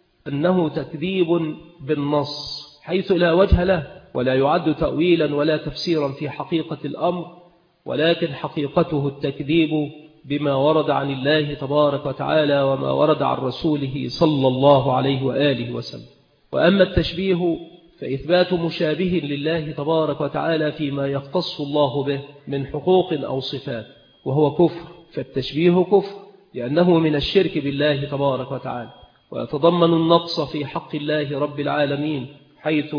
أنه تكذيب بالنص حيث لا وجه له، ولا يعد تأويلا ولا تفسيرا في حقيقة الأمر، ولكن حقيقته التكذيب بما ورد عن الله تبارك وتعالى وما ورد عن رسوله صلى الله عليه وآله وسلم. وأما التشبيه فإثبات مشابه لله تبارك وتعالى فيما يختص الله به من حقوق أو صفات، وهو كفر. فالتشبيه كفر لأنه من الشرك بالله تبارك وتعالى، ويتضمن النقص في حق الله رب العالمين، حيث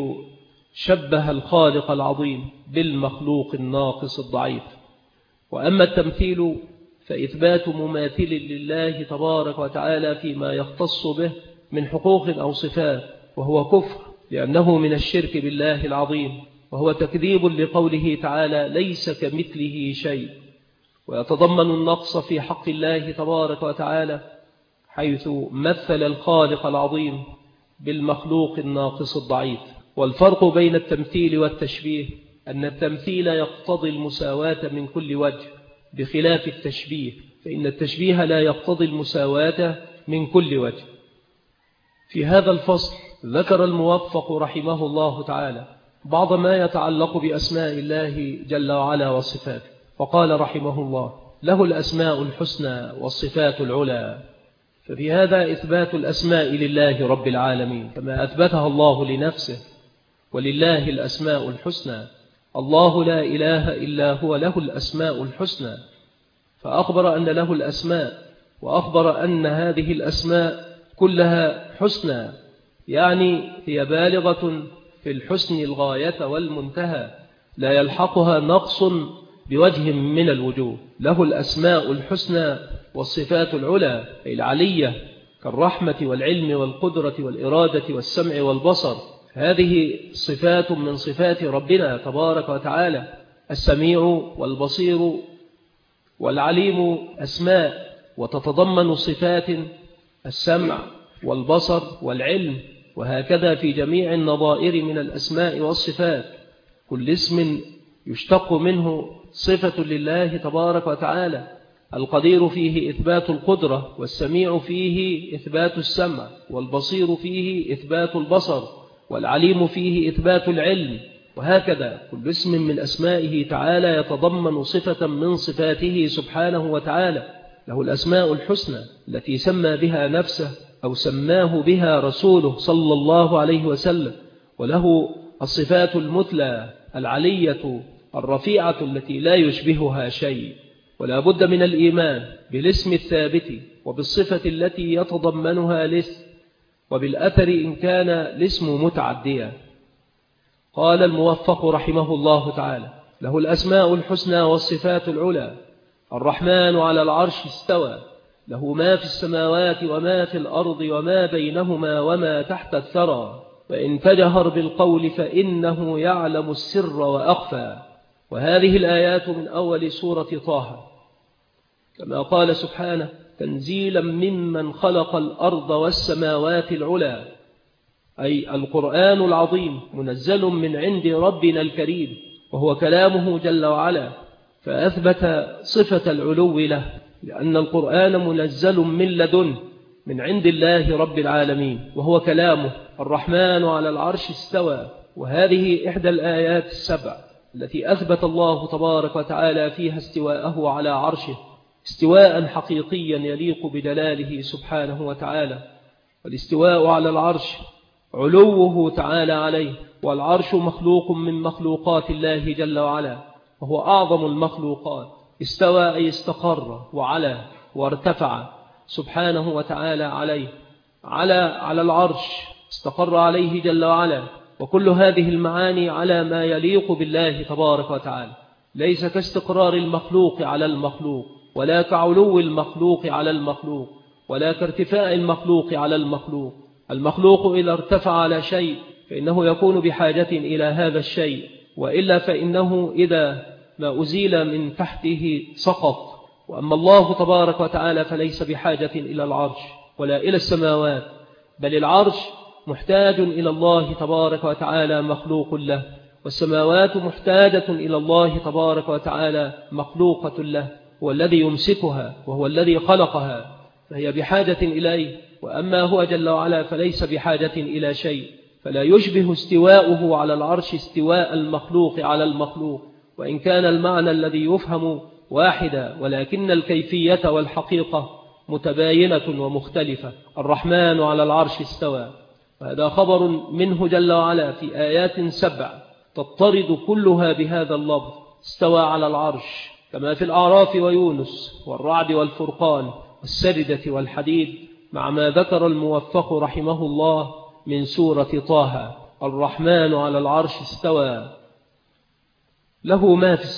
شبه الخالق العظيم بالمخلوق الناقص الضعيف. وأما التمثيل فإثبات مماثل لله تبارك وتعالى فيما يختص به من حقوق أو صفات، وهو كفر لأنه من الشرك بالله العظيم، وهو تكذيب لقوله تعالى ليس كمثله شيء، ويتضمن النقص في حق الله تبارك وتعالى حيث مثل الخالق العظيم بالمخلوق الناقص الضعيف. والفرق بين التمثيل والتشبيه أن التمثيل يقتضي المساواة من كل وجه، بخلاف التشبيه فإن التشبيه لا يقتضي المساواة من كل وجه. في هذا الفصل ذكر الموفق رحمه الله تعالى بعض ما يتعلق بأسماء الله جل وعلا وصفاته، فقال رحمه الله له الأسماء الحسنى والصفات العلى. ففي هذا إثبات الأسماء لله رب العالمين كما أثبتها الله لنفسه، ولله الأسماء الحسنى، الله لا إله إلا هو له الأسماء الحسنى، فأخبر أن له الأسماء، وأخبر أن هذه الأسماء كلها حسنى، يعني هي بالغة في الحسن الغاية والمنتهى، لا يلحقها نقص بوجه من الوجوه. له الأسماء الحسنى والصفات العلى أي العلية، كالرحمة والعلم والقدرة والإرادة والسمع والبصر، هذه صفات من صفات ربنا تبارك وتعالى. السميع والبصير والعليم أسماء، وتتضمن صفات السمع والبصر والعلم، وهكذا في جميع النظائر من الأسماء والصفات. كل اسم يشتق منه صفة لله تبارك وتعالى. القدير فيه إثبات القدرة، والسميع فيه إثبات السمع، والبصير فيه إثبات البصر، والعليم فيه إثبات العلم، وهكذا كل اسم من أسمائه تعالى يتضمن صفة من صفاته سبحانه وتعالى. له الأسماء الحسنى التي سمى بها نفسه أو سماه بها رسوله صلى الله عليه وسلم، وله الصفات المثلى العلية الرفيعة التي لا يشبهها شيء. ولا بد من الإيمان بالاسم الثابت وبالصفة التي يتضمنها الاسم، وبالأثر إن كان الاسم متعديا. قال الموفق رحمه الله تعالى له الأسماء الحسنى والصفات العلى. الرحمن على العرش استوى، له ما في السماوات وما في الأرض وما بينهما وما تحت الثرى، وإن تجهر بالقول فإنه يعلم السر وأخفى. وهذه الآيات من أول سورة طه. كما قال سبحانه: تنزيلا ممن خلق الأرض والسماوات العلى، أي القرآن العظيم منزل من عند ربنا الكريم، وهو كلامه جل وعلا، فأثبت صفة العلو له، لأن القرآن منزل من لدن من عند الله رب العالمين، وهو كلامه. الرحمن على العرش استوى، وهذه إحدى الآيات السبع التي أثبت الله تبارك وتعالى فيها استواءه على عرشه، استواء حقيقيا يليق بدلاله سبحانه وتعالى. والاستواء على العرش علوه تعالى عليه، والعرش مخلوق من مخلوقات الله جل وعلا، وهو أعظم المخلوقات. استوى أي استقر وعلى وارتفع سبحانه وتعالى عليه، على العرش استقر عليه جل وعلا. وكل هذه المعاني على ما يليق بالله تبارك وتعالى، ليس كاستقرار المخلوق على المخلوق، ولا كعلو المخلوق على المخلوق، ولا كارتفاع المخلوق على المخلوق. المخلوق إذا ارتفع على شيء فإنه يكون بحاجة إلى هذا الشيء، وإلا فإنه إذا ما أزيل من تحته سقط. وأما الله تبارك وتعالى فليس بحاجة إلى العرش ولا إلى السماوات، بل العرش محتاج إلى الله تبارك وتعالى مخلوق له، والسماوات محتاجة إلى الله تبارك وتعالى مخلوقة له، هو الذي يمسكها وهو الذي خلقها، فهي بحاجة إليه. وأما هو جل وعلا فليس بحاجة إلى شيء، فلا يشبه استواؤه على العرش استواء المخلوق على المخلوق، وإن كان المعنى الذي يفهم واحدا، ولكن الكيفية والحقيقة متباينة ومختلفة. الرحمن على العرش استوى، وهذا خبر منه جل وعلا في آيات 7 تضطرد كلها بهذا اللفظ: استوى على العرش، كما في الأعراف ويونس والرعد والفرقان والسجدة والحديد، مع ما ذكر الموفق رحمه الله من سورة طه: الرحمن على العرش استوى. له ما في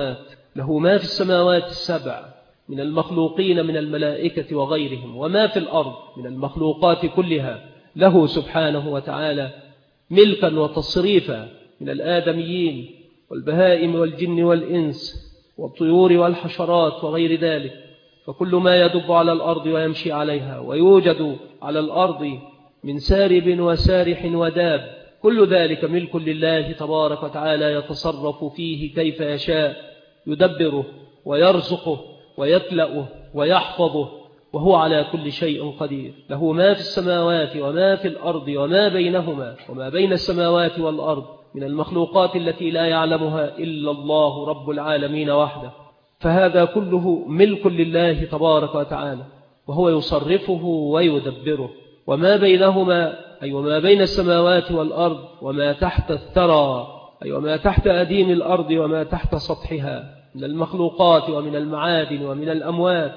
السماوات السبع من المخلوقين من الملائكة وغيرهم، وما في الأرض من المخلوقات كلها له سبحانه وتعالى ملكا وتصريفا، من الآدميين والبهائم والجن والإنس والطيور والحشرات وغير ذلك. فكل ما يدب على الأرض ويمشي عليها ويوجد على الأرض من سارب وسارح وداب، كل ذلك ملك لله تبارك وتعالى، يتصرف فيه كيف يشاء، يدبره ويرزقه ويكلأه ويحفظه، وهو على كل شيء قدير. له ما في السماوات وما في الأرض وما بينهما وما بين السماوات والأرض من المخلوقات التي لا يعلمها إلا الله رب العالمين وحده، فهذا كله ملك لله تبارك وتعالى، وهو يصرفه ويدبره. وما بينهما أي وما بين السماوات والأرض، وما تحت الثرى أي وما تحت أديم الأرض وما تحت سطحها من المخلوقات ومن المعادن ومن الأموات،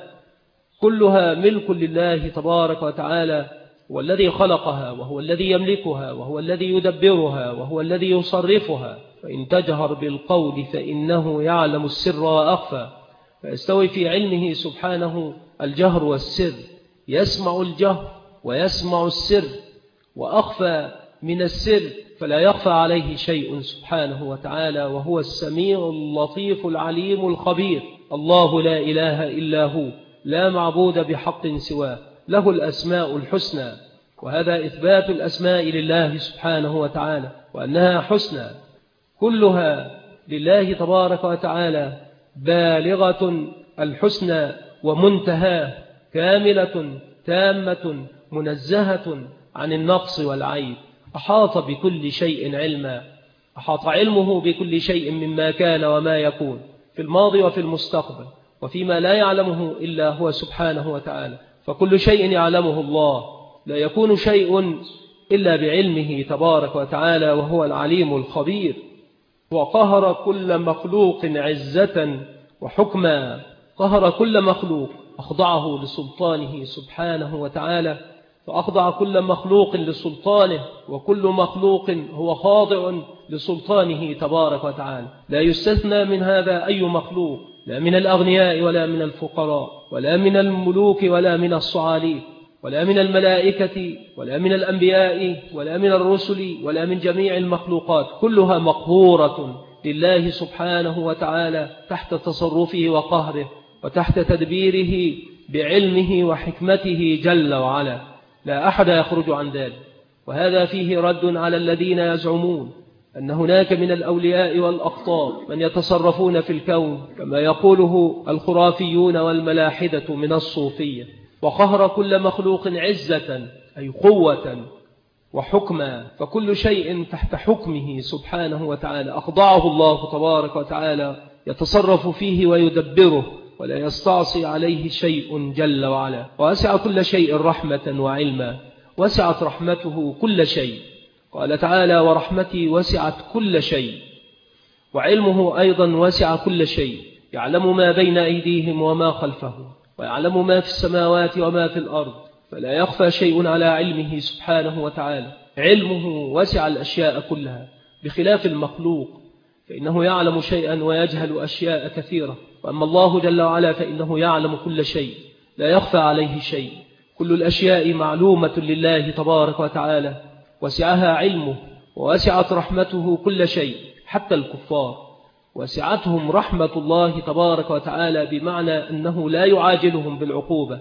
كلها ملك لله تبارك وتعالى، هو الذي خلقها وهو الذي يملكها وهو الذي يدبرها وهو الذي يصرفها. فإن تجهر بالقول فإنه يعلم السر وأخفى، فيستوي في علمه سبحانه الجهر والسر، يسمع الجهر ويسمع السر، وأخفى من السر فلا يخفى عليه شيء سبحانه وتعالى، وهو السميع اللطيف العليم الخبير. الله لا إله إلا هو، لا معبود بحق سواه، له الأسماء الحسنى. وهذا إثبات الأسماء لله سبحانه وتعالى، وأنها حسنى كلها لله تبارك وتعالى، بالغة الحسنى ومنتهاه، كاملة تامة منزهة عن النقص والعيب. أحاط بكل شيء علما، أحاط علمه بكل شيء مما كان وما يكون في الماضي وفي المستقبل، وفيما لا يعلمه إلا هو سبحانه وتعالى، فكل شيء يعلمه الله، لا يكون شيء إلا بعلمه تبارك وتعالى، وهو العليم الخبير. وقهر كل مخلوق عزة وحكما، قهر كل مخلوق، أخضعه لسلطانه سبحانه وتعالى، فأخضع كل مخلوق لسلطانه، وكل مخلوق هو خاضع لسلطانه تبارك وتعالى. لا يستثنى من هذا أي مخلوق، لا من الأغنياء ولا من الفقراء، ولا من الملوك ولا من الصعاليك، ولا من الملائكة ولا من الأنبياء ولا من الرسل ولا من جميع المخلوقات، كلها مقهورة لله سبحانه وتعالى تحت تصرفه وقهره، وتحت تدبيره بعلمه وحكمته جل وعلا، لا أحد يخرج عن ذلك. وهذا فيه رد على الذين يزعمون أن هناك من الأولياء والأقطاب من يتصرفون في الكون كما يقوله الخرافيون والملاحدة من الصوفية، وقهر كل مخلوق عزة أي قوة وحكما، فكل شيء تحت حكمه سبحانه وتعالى أخضعه الله تبارك وتعالى يتصرف فيه ويدبره، ولا يستعصي عليه شيء جل وعلا. ووسع كل شيء رحمة وعلما، وسعت رحمته كل شيء، قال تعالى: ورحمتي وسعت كل شيء. وعلمه أيضا وسع كل شيء، يعلم ما بين أيديهم وما خلفهم، ويعلم ما في السماوات وما في الأرض، فلا يخفى شيء على علمه سبحانه وتعالى. علمه وسع الأشياء كلها، بخلاف المخلوق فإنه يعلم شيئا ويجهل أشياء كثيرة. وأما الله جل وعلا فإنه يعلم كل شيء، لا يخفى عليه شيء. كل الأشياء معلومة لله تبارك وتعالى، وسعها علمه، ووسعت رحمته كل شيء حتى الكفار، وسعتهم رحمة الله تبارك وتعالى، بمعنى أنه لا يعاجلهم بالعقوبة،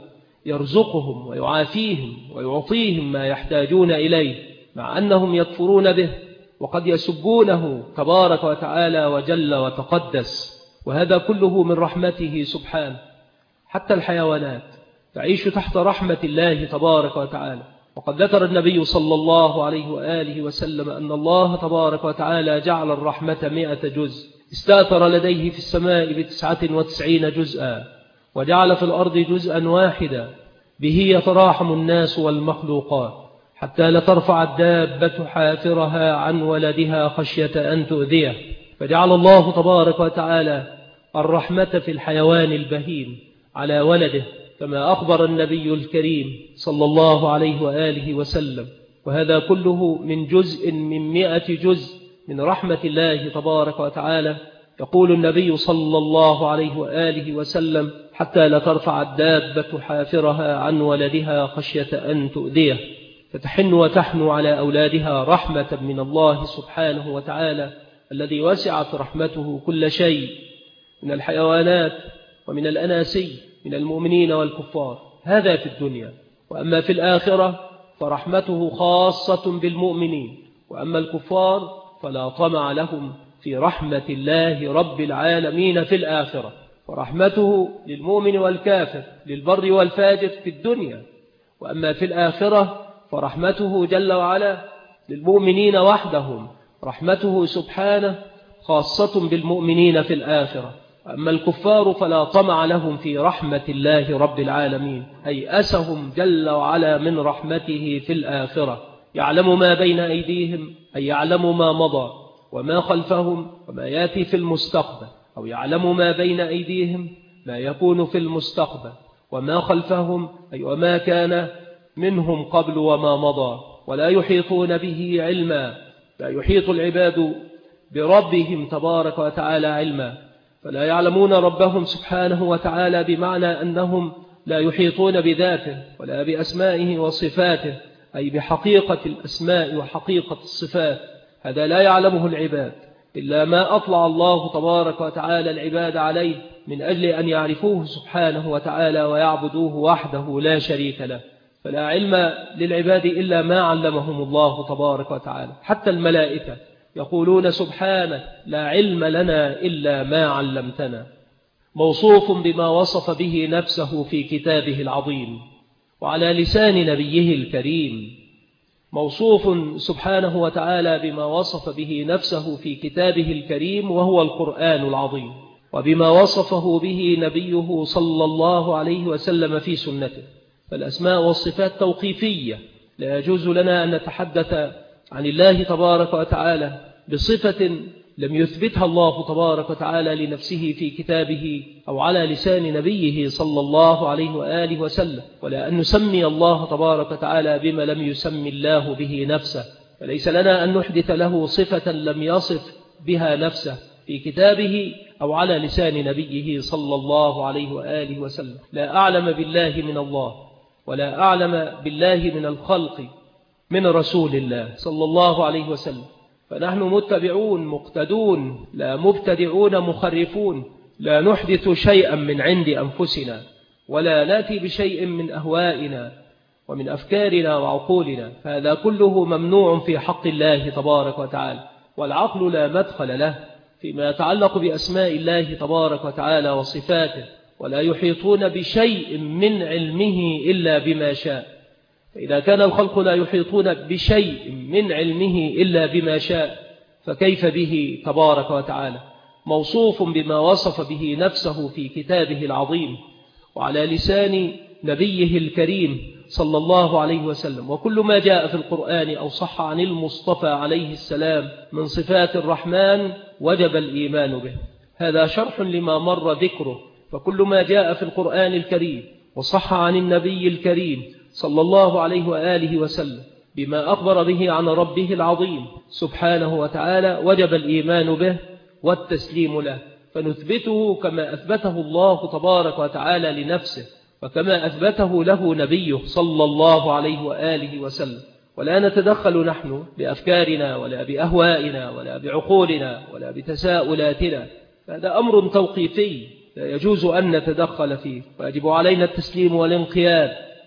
يرزقهم ويعافيهم ويعطيهم ما يحتاجون إليه، مع أنهم يكفرون به وقد يسبونه تبارك وتعالى وجل وتقدس. وهذا كله من رحمته سبحانه. حتى الحيوانات تعيش تحت رحمة الله تبارك وتعالى. وقد ذكر النبي صلى الله عليه وآله وسلم أن الله تبارك وتعالى جعل الرحمة 100 جزء، استأثر لديه في السماء ب99 جزءا، وجعل في الأرض جزءا واحدا به يتراحم الناس والمخلوقات، حتى لترفع الدابة حافرها عن ولدها خشية أن تؤذيه. فجعل الله تبارك وتعالى الرحمة في الحيوان البهيم على ولده، كما أخبر النبي الكريم صلى الله عليه وآله وسلم. وهذا كله من جزء من 100 جزء من رحمة الله تبارك وتعالى. يقول النبي صلى الله عليه وآله وسلم: حتى لترفع الدابة حافرها عن ولدها خشية أن تؤذيه، فتحن وتحن على أولادها رحمة من الله سبحانه وتعالى، الذي وسعت رحمته كل شيء من الحيوانات ومن الأناسي، من المؤمنين والكفار. هذا في الدنيا. وأما في الآخرة فرحمته خاصة بالمؤمنين، وأما الكفار فلا طمع لهم في رحمة الله رب العالمين في الآخرة. فرحمته للمؤمن والكافر، للبر والفاجر في الدنيا. وأما في الآخرة فرحمته جل وعلا للمؤمنين وحدهم، رحمته سبحانه خاصة بالمؤمنين في الآخرة. أما الكفار فلا طمع لهم في رحمة الله رب العالمين، أي أسهم جل وعلا من رحمته في الآخرة. يعلم ما بين أيديهم، أي يعلم ما مضى وما خلفهم وما يأتي في المستقبل، أو يعلم ما بين أيديهم ما يكون في المستقبل، وما خلفهم أي وما كان منهم قبل وما مضى. ولا يحيطون به علما، لا يحيط العباد بربهم تبارك وتعالى علما، فلا يعلمون ربهم سبحانه وتعالى، بمعنى أنهم لا يحيطون بذاته ولا بأسمائه وصفاته، أي بحقيقة الأسماء وحقيقة الصفات. هذا لا يعلمه العباد إلا ما أطلع الله تبارك وتعالى العباد عليه، من أجل أن يعرفوه سبحانه وتعالى ويعبدوه وحده لا شريك له. فلا علم للعباد إلا ما علمهم الله تبارك وتعالى. حتى الملائكة يقولون سبحانه: لا علم لنا إلا ما علمتنا. موصوف بما وصف به نفسه في كتابه العظيم وعلى لسان نبيه الكريم. موصوف سبحانه وتعالى بما وصف به نفسه في كتابه الكريم وهو القرآن العظيم، وبما وصفه به نبيه صلى الله عليه وسلم في سنته. فالأسماء والصفات توقيفية، لا يجوز لنا أن نتحدث عن الله تبارك وتعالى بصفة لم يثبتها الله تبارك وتعالى لنفسه في كتابه أو على لسان نبيه صلى الله عليه وآله وسلم، ولا أن نسمي الله تبارك وتعالى بما لم يسمي الله به نفسه. فليس لنا أن نحدث له صفة لم يصف بها نفسه في كتابه أو على لسان نبيه صلى الله عليه وآله وسلم. لا أعلم بالله من الله، ولا أعلم بالله من الخلق من رسول الله صلى الله عليه وسلم. فنحن متبعون مقتدون، لا مبتدعون مخرفون، لا نحدث شيئا من عند أنفسنا ولا نأتي بشيء من أهوائنا ومن أفكارنا وعقولنا، فهذا كله ممنوع في حق الله تبارك وتعالى. والعقل لا مدخل له فيما يتعلق بأسماء الله تبارك وتعالى وصفاته، ولا يحيطون بشيء من علمه إلا بما شاء. فإذا كان الخلق لا يحيطون بشيء من علمه إلا بما شاء، فكيف به تبارك وتعالى موصوف بما وصف به نفسه في كتابه العظيم وعلى لسان نبيه الكريم صلى الله عليه وسلم. وكل ما جاء في القرآن أو صح عن المصطفى عليه السلام من صفات الرحمن وجب الإيمان به. هذا شرح لما مر ذكره. فكل ما جاء في القرآن الكريم وصح عن النبي الكريم صلى الله عليه وآله وسلم بما أخبر به عن ربه العظيم سبحانه وتعالى وجب الإيمان به والتسليم له، فنثبته كما أثبته الله تبارك وتعالى لنفسه وكما أثبته له نبيه صلى الله عليه وآله وسلم. ولا نتدخل نحن بأفكارنا ولا بأهوائنا ولا بعقولنا ولا بتساؤلاتنا، هذا أمر توقيفي لا يجوز أن نتدخل فيه، ويجب علينا التسليم والانقياد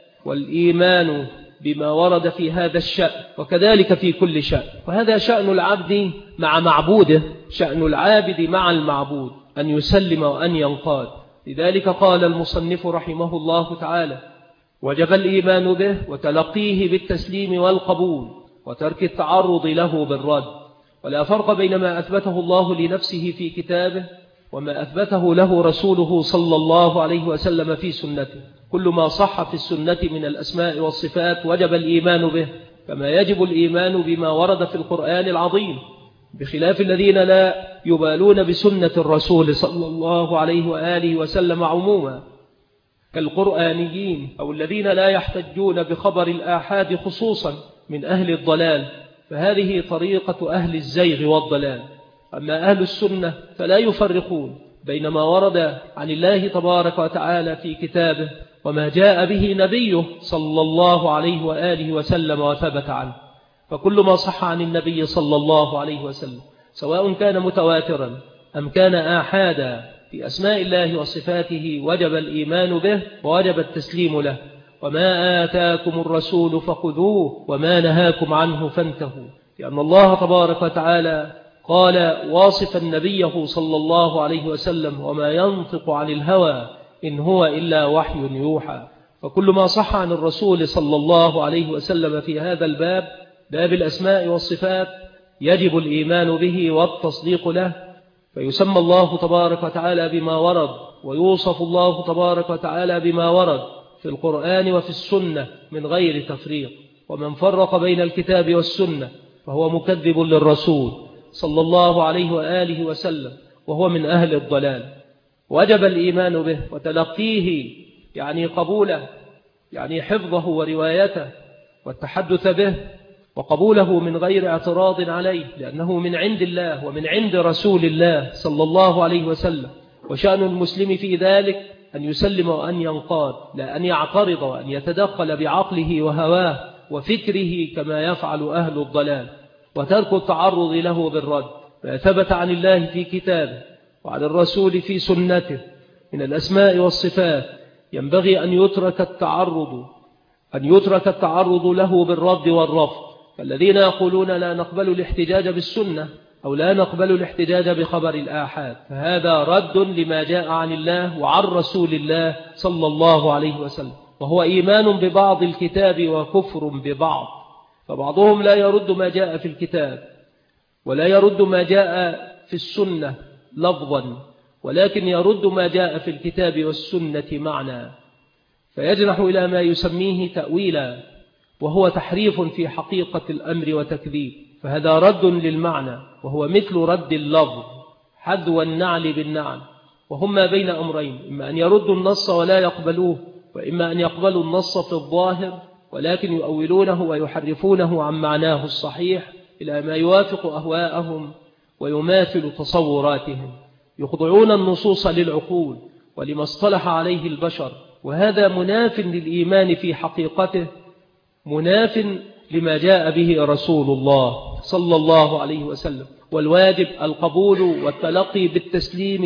والإيمان بما ورد في هذا الشأن، وكذلك في كل شأن. وهذا شأن العبد مع معبوده، شأن العابد مع المعبود أن يسلم وأن ينقاد. لذلك قال المصنف رحمه الله تعالى: وجب الإيمان به وتلقيه بالتسليم والقبول وترك التعرض له بالرد. ولا فرق بين ما أثبته الله لنفسه في كتابه وما أثبته له رسوله صلى الله عليه وسلم في سنته. كل ما صح في السنة من الأسماء والصفات وجب الإيمان به، كما يجب الإيمان بما ورد في القرآن العظيم، بخلاف الذين لا يبالون بسنة الرسول صلى الله عليه وآله وسلم عموما كالقرآنيين أو الذين لا يحتجون بخبر الآحاد خصوصا من أهل الضلال، فهذه طريقة أهل الزيغ والضلال. أما أهل السنة فلا يفرقون بين ما ورد عن الله تبارك وتعالى في كتابه وما جاء به نبيه صلى الله عليه وآله وسلم وثبت عنه. فكل ما صح عن النبي صلى الله عليه وسلم سواء كان متواترا أم كان آحادا في أسماء الله وصفاته وجب الإيمان به ووجب التسليم له. وما آتاكم الرسول فخذوه وما نهاكم عنه فانتهوا، لأن الله تبارك وتعالى قال واصفا نبيه صلى الله عليه وسلم: وما ينطق عن الهوى إن هو إلا وحي يوحى. فكل ما صح عن الرسول صلى الله عليه وسلم في هذا الباب، باب الأسماء والصفات، يجب الإيمان به والتصديق له. فيسمى الله تبارك وتعالى بما ورد، ويوصف الله تبارك وتعالى بما ورد في القرآن وفي السنة من غير تفريق. ومن فرق بين الكتاب والسنة فهو مكذب للرسول صلى الله عليه وآله وسلم، وهو من أهل الضلال. وجب الإيمان به وتلقيه، يعني قبوله، يعني حفظه وروايته والتحدث به وقبوله من غير اعتراض عليه، لأنه من عند الله ومن عند رسول الله صلى الله عليه وسلم. وشأن المسلم في ذلك أن يسلم وأن ينقاد، لا أن يعترض وأن يتدخل بعقله وهواه وفكره كما يفعل أهل الضلال، وترك التعرض له بالرد. فثبت عن الله في كتابه وعن الرسول في سنته من الأسماء والصفات ينبغي أن يترك التعرض له بالرد والرفض. فالذين يقولون لا نقبل الاحتجاج بالسنة أو لا نقبل الاحتجاج بخبر الآحاد، فهذا رد لما جاء عن الله وعن رسول الله صلى الله عليه وسلم، وهو إيمان ببعض الكتاب وكفر ببعض. فبعضهم لا يرد ما جاء في الكتاب ولا يرد ما جاء في السنة لفظا، ولكن يرد ما جاء في الكتاب والسنة معنى، فيجنح إلى ما يسميه تأويلا، وهو تحريف في حقيقة الأمر وتكذيب. فهذا رد للمعنى، وهو مثل رد اللفظ حذو النعل بالنعل. وهم ما بين أمرين: إما أن يردوا النص ولا يقبلوه، وإما أن يقبلوا النص في الظاهر ولكن يؤولونه ويحرفونه عن معناه الصحيح إلى ما يوافق أهواءهم ويماثل تصوراتهم، يخضعون النصوص للعقول ولما اصطلح عليه البشر. وهذا مناف للإيمان في حقيقته، مناف لما جاء به رسول الله صلى الله عليه وسلم. والواجب القبول والتلقي بالتسليم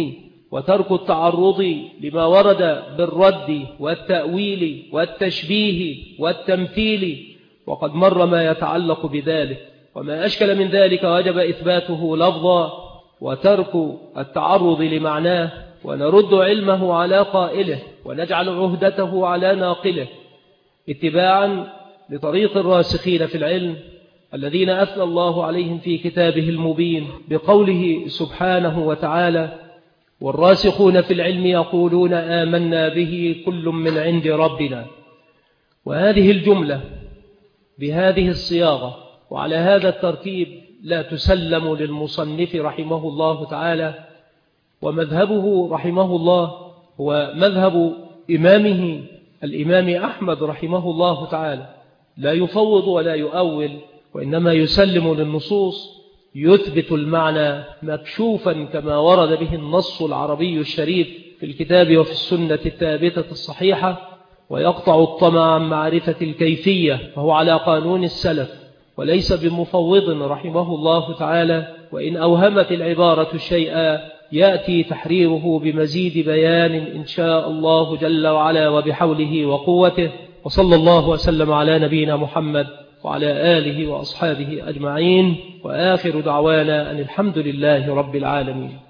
وترك التعرض لما ورد بالرد والتأويل والتشبيه والتمثيل، وقد مر ما يتعلق بذلك، وما أشكل من ذلك وجب إثباته لفظا وترك التعرض لمعناه، ونرد علمه على قائله ونجعل عهدته على ناقله، اتباعا لطريق الراسخين في العلم الذين أثنى الله عليهم في كتابه المبين بقوله سبحانه وتعالى: والراسخون في العلم يقولون آمنا به كل من عند ربنا. وهذه الجملة بهذه الصياغة وعلى هذا الترتيب لا تسلم للمصنف رحمه الله تعالى، ومذهبه رحمه الله هو مذهب إمامه الإمام أحمد رحمه الله تعالى، لا يفوض ولا يؤول، وإنما يسلم للنصوص، يثبت المعنى مكشوفا كما ورد به النص العربي الشريف في الكتاب وفي السنة الثابتة الصحيحة، ويقطع الطمع عن معرفة الكيفية، فهو على قانون السلف وليس بمفوض رحمه الله تعالى، وإن أوهمت العبارة شيئا يأتي تحريره بمزيد بيان إن شاء الله جل وعلا وبحوله وقوته. وصلى الله وسلم على نبينا محمد وعلى آله وأصحابه أجمعين، وآخر دعوانا أن الحمد لله رب العالمين.